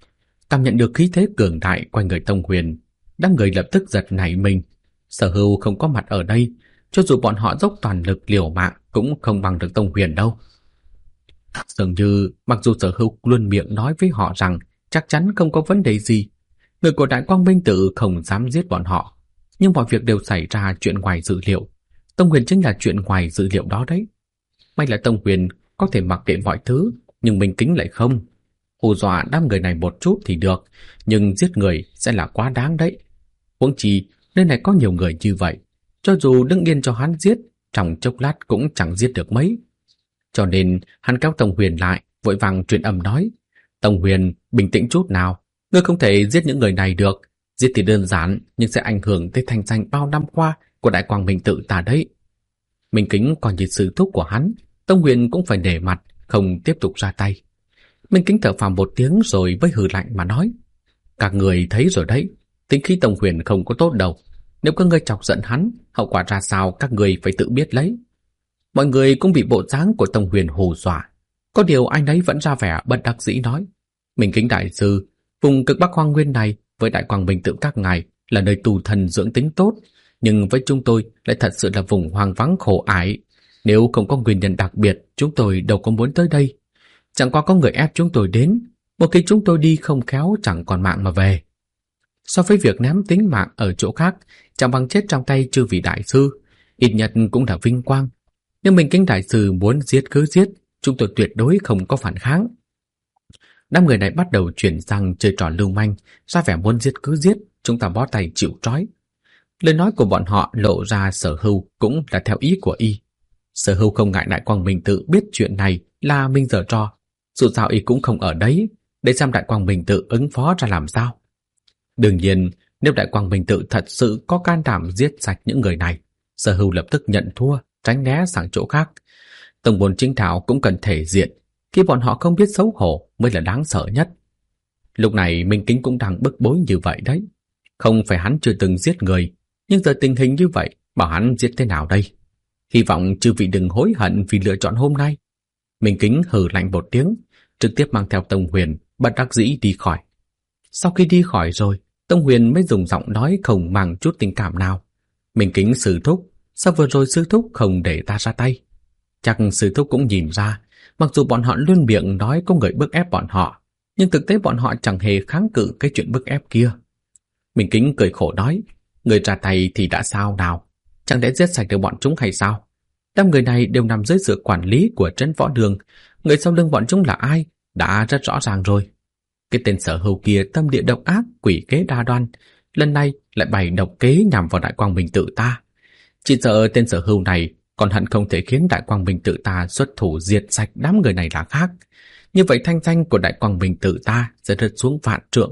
Cảm nhận được khí thế cường đại quanh người Tông Huyền, đám người lập tức giật nảy mình. Sở Hưu không có mặt ở đây, cho dù bọn họ dốc toàn lực liều mạng cũng không bằng được Tông Huyền đâu. Dường như mặc dù Sở Hưu luôn miệng nói với họ rằng chắc chắn không có vấn đề gì, người của Đại Quang Minh Tự không dám giết bọn họ, nhưng mọi việc đều xảy ra chuyện ngoài dự liệu. Tông Huyền chính là chuyện ngoài dự liệu đó đấy. May là Tông Huyền có thể mặc kệ mọi thứ, nhưng Minh Kính lại không. Hù dọa đám người này một chút thì được, nhưng giết người sẽ là quá đáng đấy. Huống chi nơi này có nhiều người như vậy, cho dù đứng yên cho hắn giết, trong chốc lát cũng chẳng giết được mấy. Cho nên hắn kéo Tông Huyền lại, vội vàng truyền âm nói: Tông Huyền, bình tĩnh chút nào, ngươi không thể giết những người này được. Giết thì đơn giản, nhưng sẽ ảnh hưởng tới thanh danh bao năm qua của Đại Quang Minh Tự ta đấy. Minh Kính còn như sư thúc của hắn, Tông Huyền cũng phải nể mặt, không tiếp tục ra tay. Minh Kính thở phào một tiếng rồi với hừ lạnh mà nói: các người thấy rồi đấy, tính khí Tông Huyền không có tốt đâu. Nếu các ngươi chọc giận hắn, hậu quả ra sao các người phải tự biết lấy. Mọi người cũng bị bộ dáng của Tông Huyền hù dọa. Có điều anh ấy vẫn ra vẻ bất đắc dĩ nói: Minh Kính đại sư, vùng cực Bắc Hoang Nguyên này với Đại Quang Minh Tự các ngài là nơi tu thần dưỡng tính tốt, nhưng với chúng tôi lại thật sự là vùng hoang vắng khổ ải. Nếu không có nguyên nhân đặc biệt, chúng tôi đâu có muốn tới đây. Chẳng qua có người ép chúng tôi đến, một khi chúng tôi đi không khéo chẳng còn mạng mà về. So với việc ném tính mạng ở chỗ khác, chẳng bằng chết trong tay chư vị đại sư, ít nhất cũng là vinh quang. Nhưng Minh Kính đại sư muốn giết cứ giết, chúng tôi tuyệt đối không có phản kháng. Đám người này bắt đầu chuyển sang chơi trò lưu manh, ra vẻ muốn giết cứ giết, chúng ta bó tay chịu trói. Lời nói của bọn họ lộ ra Sở Hưu cũng là theo ý của y. Sở Hưu không ngại Đại Quang Minh Tự biết chuyện này là mình giở trò, dù sao y cũng không ở đấy, để xem Đại Quang Minh Tự ứng phó ra làm sao. Đương nhiên, nếu Đại Quang Minh Tự thật sự có can đảm giết sạch những người này, Sở Hưu lập tức nhận thua, tránh né sang chỗ khác. Tông môn chính đạo cũng cần thể diện, khi bọn họ không biết xấu hổ mới là đáng sợ nhất. Lúc này Minh Kính cũng đang bức bối như vậy đấy. Không phải hắn chưa từng giết người, nhưng giờ tình hình như vậy, bảo hắn giết thế nào đây? Hy vọng chư vị đừng hối hận vì lựa chọn hôm nay. Minh Kính hừ lạnh một tiếng, trực tiếp mang theo Tông Huyền bất đắc dĩ đi khỏi. Sau khi đi khỏi rồi, Tông Huyền mới dùng giọng nói không mang chút tình cảm nào: Minh Kính sư thúc, sao vừa rồi sư thúc không để ta ra tay? Chắc sư thúc cũng nhìn ra, mặc dù bọn họ luôn miệng nói có người bức ép bọn họ, nhưng thực tế bọn họ chẳng hề kháng cự cái chuyện bức ép kia. Minh Kính cười khổ nói: người ra tay thì đã sao nào? Chẳng lẽ giết sạch được bọn chúng hay sao? Đám người này đều nằm dưới sự quản lý của Trấn Võ Đường. Người sau lưng bọn chúng là ai đã rất rõ ràng rồi. Cái tên Sở Hưu kia tâm địa độc ác, quỷ kế đa đoan, lần này lại bày độc kế nhằm vào Đại Quang Minh Tự ta. Chỉ sợ tên Sở Hưu này còn hận không thể khiến Đại Quang Minh Tự ta xuất thủ diệt sạch đám người này là khác. Như vậy thanh danh của Đại Quang Minh Tự ta sẽ rớt xuống vạn trượng.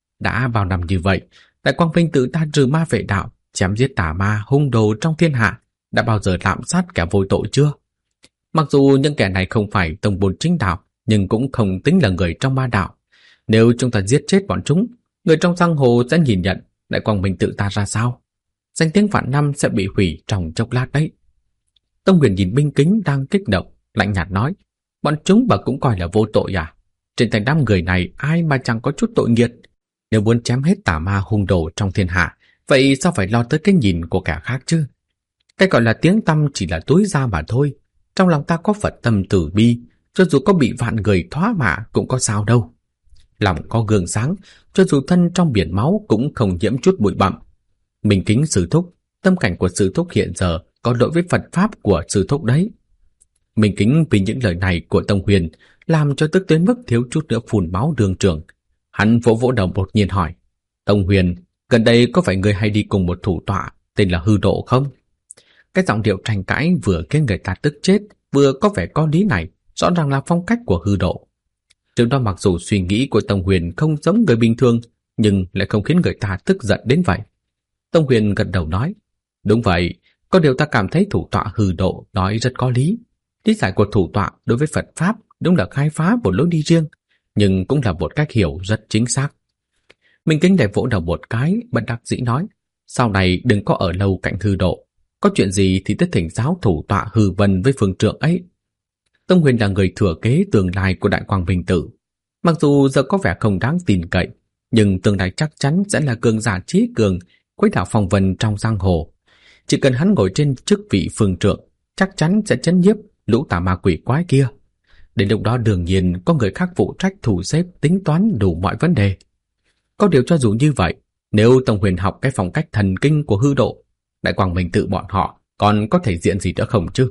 Đã bao năm như vậy, Đại Quang Minh Tự ta trừ ma vệ đạo, chém giết tà ma hung đồ trong thiên hạ, đã bao giờ lạm sát kẻ vô tội chưa? Mặc dù những kẻ này không phải tông môn chính đạo, nhưng cũng không tính là người trong ma đạo. Nếu chúng ta giết chết bọn chúng, người trong giang hồ sẽ nhìn nhận Đại Quang Minh Tự ta ra sao? Danh tiếng vạn năm sẽ bị hủy trong chốc lát đấy. Tông Huyền nhìn Minh Kính đang kích động, lạnh nhạt nói: bọn chúng bà cũng coi là vô tội à? Trên tay đám người này ai mà chẳng có chút tội nghiệt? Nếu muốn chém hết tà ma hung đồ trong thiên hạ, vậy sao phải lo tới cái nhìn của kẻ khác chứ? Cái gọi là tiếng tăm chỉ là túi da mà thôi. Trong lòng ta có Phật tâm từ bi, cho dù có bị vạn người thoá mạ cũng có sao đâu. Lòng có gương sáng, cho dù thân trong biển máu cũng không nhiễm chút bụi bặm. Minh Kính sư thúc, tâm cảnh của sư thúc hiện giờ có lỗi với Phật pháp của sư thúc đấy. Minh Kính vì những lời này của Tông Huyền làm cho tức tới mức thiếu chút nữa phun máu đường trường. Hắn vỗ vỗ đầu đột nhiên hỏi: Tông Huyền, gần đây có phải người hay đi cùng một thủ tọa tên là Hư Độ không? Cái giọng điệu tranh cãi vừa khiến người ta tức chết, vừa có vẻ có lý này, rõ ràng là phong cách của Hư Độ. Trước đó mặc dù suy nghĩ của Tông Huyền không giống người bình thường, nhưng lại không khiến người ta tức giận đến vậy. Tông Huyền gật đầu nói: đúng vậy, có điều ta cảm thấy thủ tọa Hư Độ nói rất có lý. Lý giải của thủ tọa đối với Phật pháp đúng là khai phá một lối đi riêng, nhưng cũng là một cách hiểu rất chính xác. Minh Kính để vỗ đầu một cái, bất đắc dĩ nói: sau này đừng có ở lâu cạnh Hư Độ, có chuyện gì thì tới thỉnh giáo thủ tọa Hư Vân với phương trượng ấy. Tông Huyền là người thừa kế tương lai của Đại Quang Minh Tự. Mặc dù giờ có vẻ không đáng tin cậy, nhưng tương lai chắc chắn sẽ là cường giả trí cường, quấy đảo phong vân trong giang hồ. Chỉ cần hắn ngồi trên chức vị phương trượng, chắc chắn sẽ chấn nhiếp lũ tà ma quỷ quái kia. Đến lúc đó đương nhiên có người khác phụ trách thủ xếp tính toán đủ mọi vấn đề. Có điều cho dù như vậy, nếu Tông Huyền học cái phong cách thần kinh của Hư Độ, Đại Quang Minh Tự bọn họ còn có thể diện gì nữa không chứ?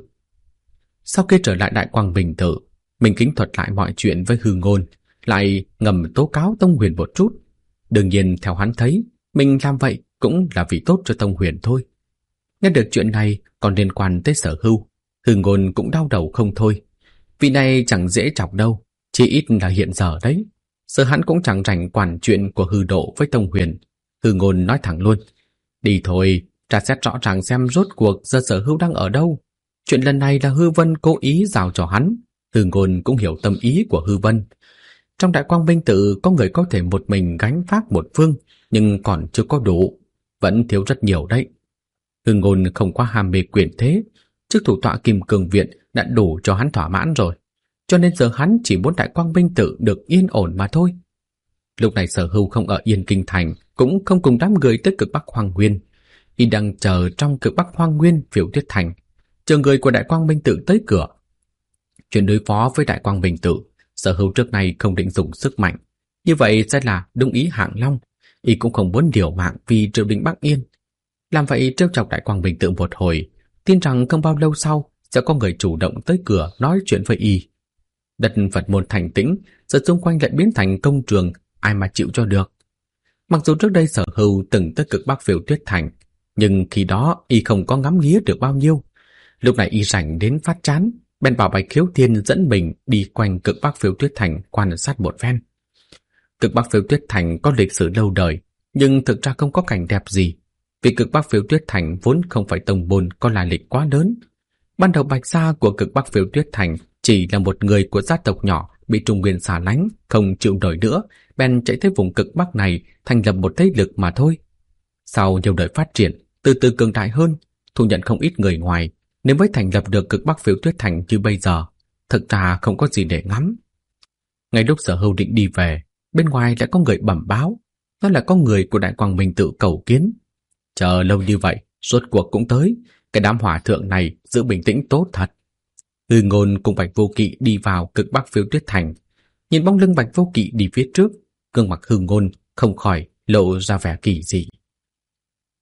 Sau khi trở lại Đại Quang Minh Tự, Minh Kính thuật lại mọi chuyện với Hư Ngôn, lại ngầm tố cáo Tông Huyền một chút. Đương nhiên theo hắn thấy, mình làm vậy cũng là vì tốt cho Tông Huyền thôi. Nghe được chuyện này còn liên quan tới Sở Hưu, Hư Ngôn cũng đau đầu không thôi. Vị này chẳng dễ chọc đâu, chỉ ít là hiện giờ đấy. Sợ hắn cũng chẳng rảnh quản chuyện của Hư Độ với Tông Huyền. Hư Ngôn nói thẳng luôn: đi thôi, tra xét rõ ràng xem rốt cuộc giờ Sở Hưu đang ở đâu. Chuyện lần này là Hư Vân cố ý giao cho hắn. Hư Ngôn cũng hiểu tâm ý của Hư Vân. Trong Đại Quang Minh Tự có người có thể một mình gánh vác một phương, nhưng còn chưa có đủ, vẫn thiếu rất nhiều đấy. Hư Ngôn không quá ham mê quyền thế, trước thủ tọa Kim Cương Viện đã đủ cho hắn thỏa mãn rồi, cho nên giờ hắn chỉ muốn Đại Quang Minh Tự được yên ổn mà thôi. Lúc này Sở Hưu không ở Yên Kinh Thành, cũng không cùng đám người tới Cực Bắc Hoang Nguyên. Y đang chờ trong Cực Bắc Hoang Nguyên Phiêu Tuyết Thành, chờ người của Đại Quang Minh Tự tới cửa. Chuyện đối phó với Đại Quang Minh Tự, Sở Hưu trước này không định dùng sức mạnh, như vậy sẽ là đúng ý Hạng Long. Y cũng không muốn liều mạng vì triều đình Bắc Yên. Làm vậy trêu chọc Đại Quang Minh Tự một hồi, tin rằng không bao lâu sau sẽ có người chủ động tới cửa nói chuyện với Y. Đất Phật môn thành tĩnh, giờ xung quanh lại biến thành công trường, ai mà chịu cho được. Mặc dù trước đây Sở Hưu từng tới Cực Bắc Phiêu Tuyết Thành, nhưng khi đó Y không có ngắm nghía được bao nhiêu. Lúc này Y rảnh đến phát chán, bèn bảo Bạch Khiếu Thiên dẫn mình đi quanh Cực Bắc Phiêu Tuyết Thành quan sát một phen. Cực Bắc Phiêu Tuyết Thành có lịch sử lâu đời, nhưng thực ra không có cảnh đẹp gì, vì Cực Bắc Phiêu Tuyết Thành vốn không phải tông môn có lai lịch quá lớn. Ban đầu Bạch gia của Cực Bắc Phiêu Tuyết Thành chỉ là một người của gia tộc nhỏ bị Trung Nguyên xả lánh, không chịu nổi nữa, bèn chạy tới vùng Cực Bắc này thành lập một thế lực mà thôi. Sau nhiều đời phát triển, từ từ cường đại hơn, thu nhận không ít người ngoài, nên mới thành lập được Cực Bắc Phiêu Tuyết Thành như bây giờ. Thực ra không có gì để ngắm. Ngay lúc Sở Hưu định đi về, bên ngoài lại có người bẩm báo, đó là có người của Đại Quang Minh Tự cầu kiến. Chờ lâu như vậy, rốt cuộc cũng tới. Cái đám hỏa thượng này giữ bình tĩnh tốt thật. Hư Ngôn cùng Bạch Vô Kỵ đi vào Cực Bắc Phiêu Tuyết Thành. Nhìn bóng lưng Bạch Vô Kỵ đi phía trước, gương mặt Hư Ngôn không khỏi lộ ra vẻ kỳ dị.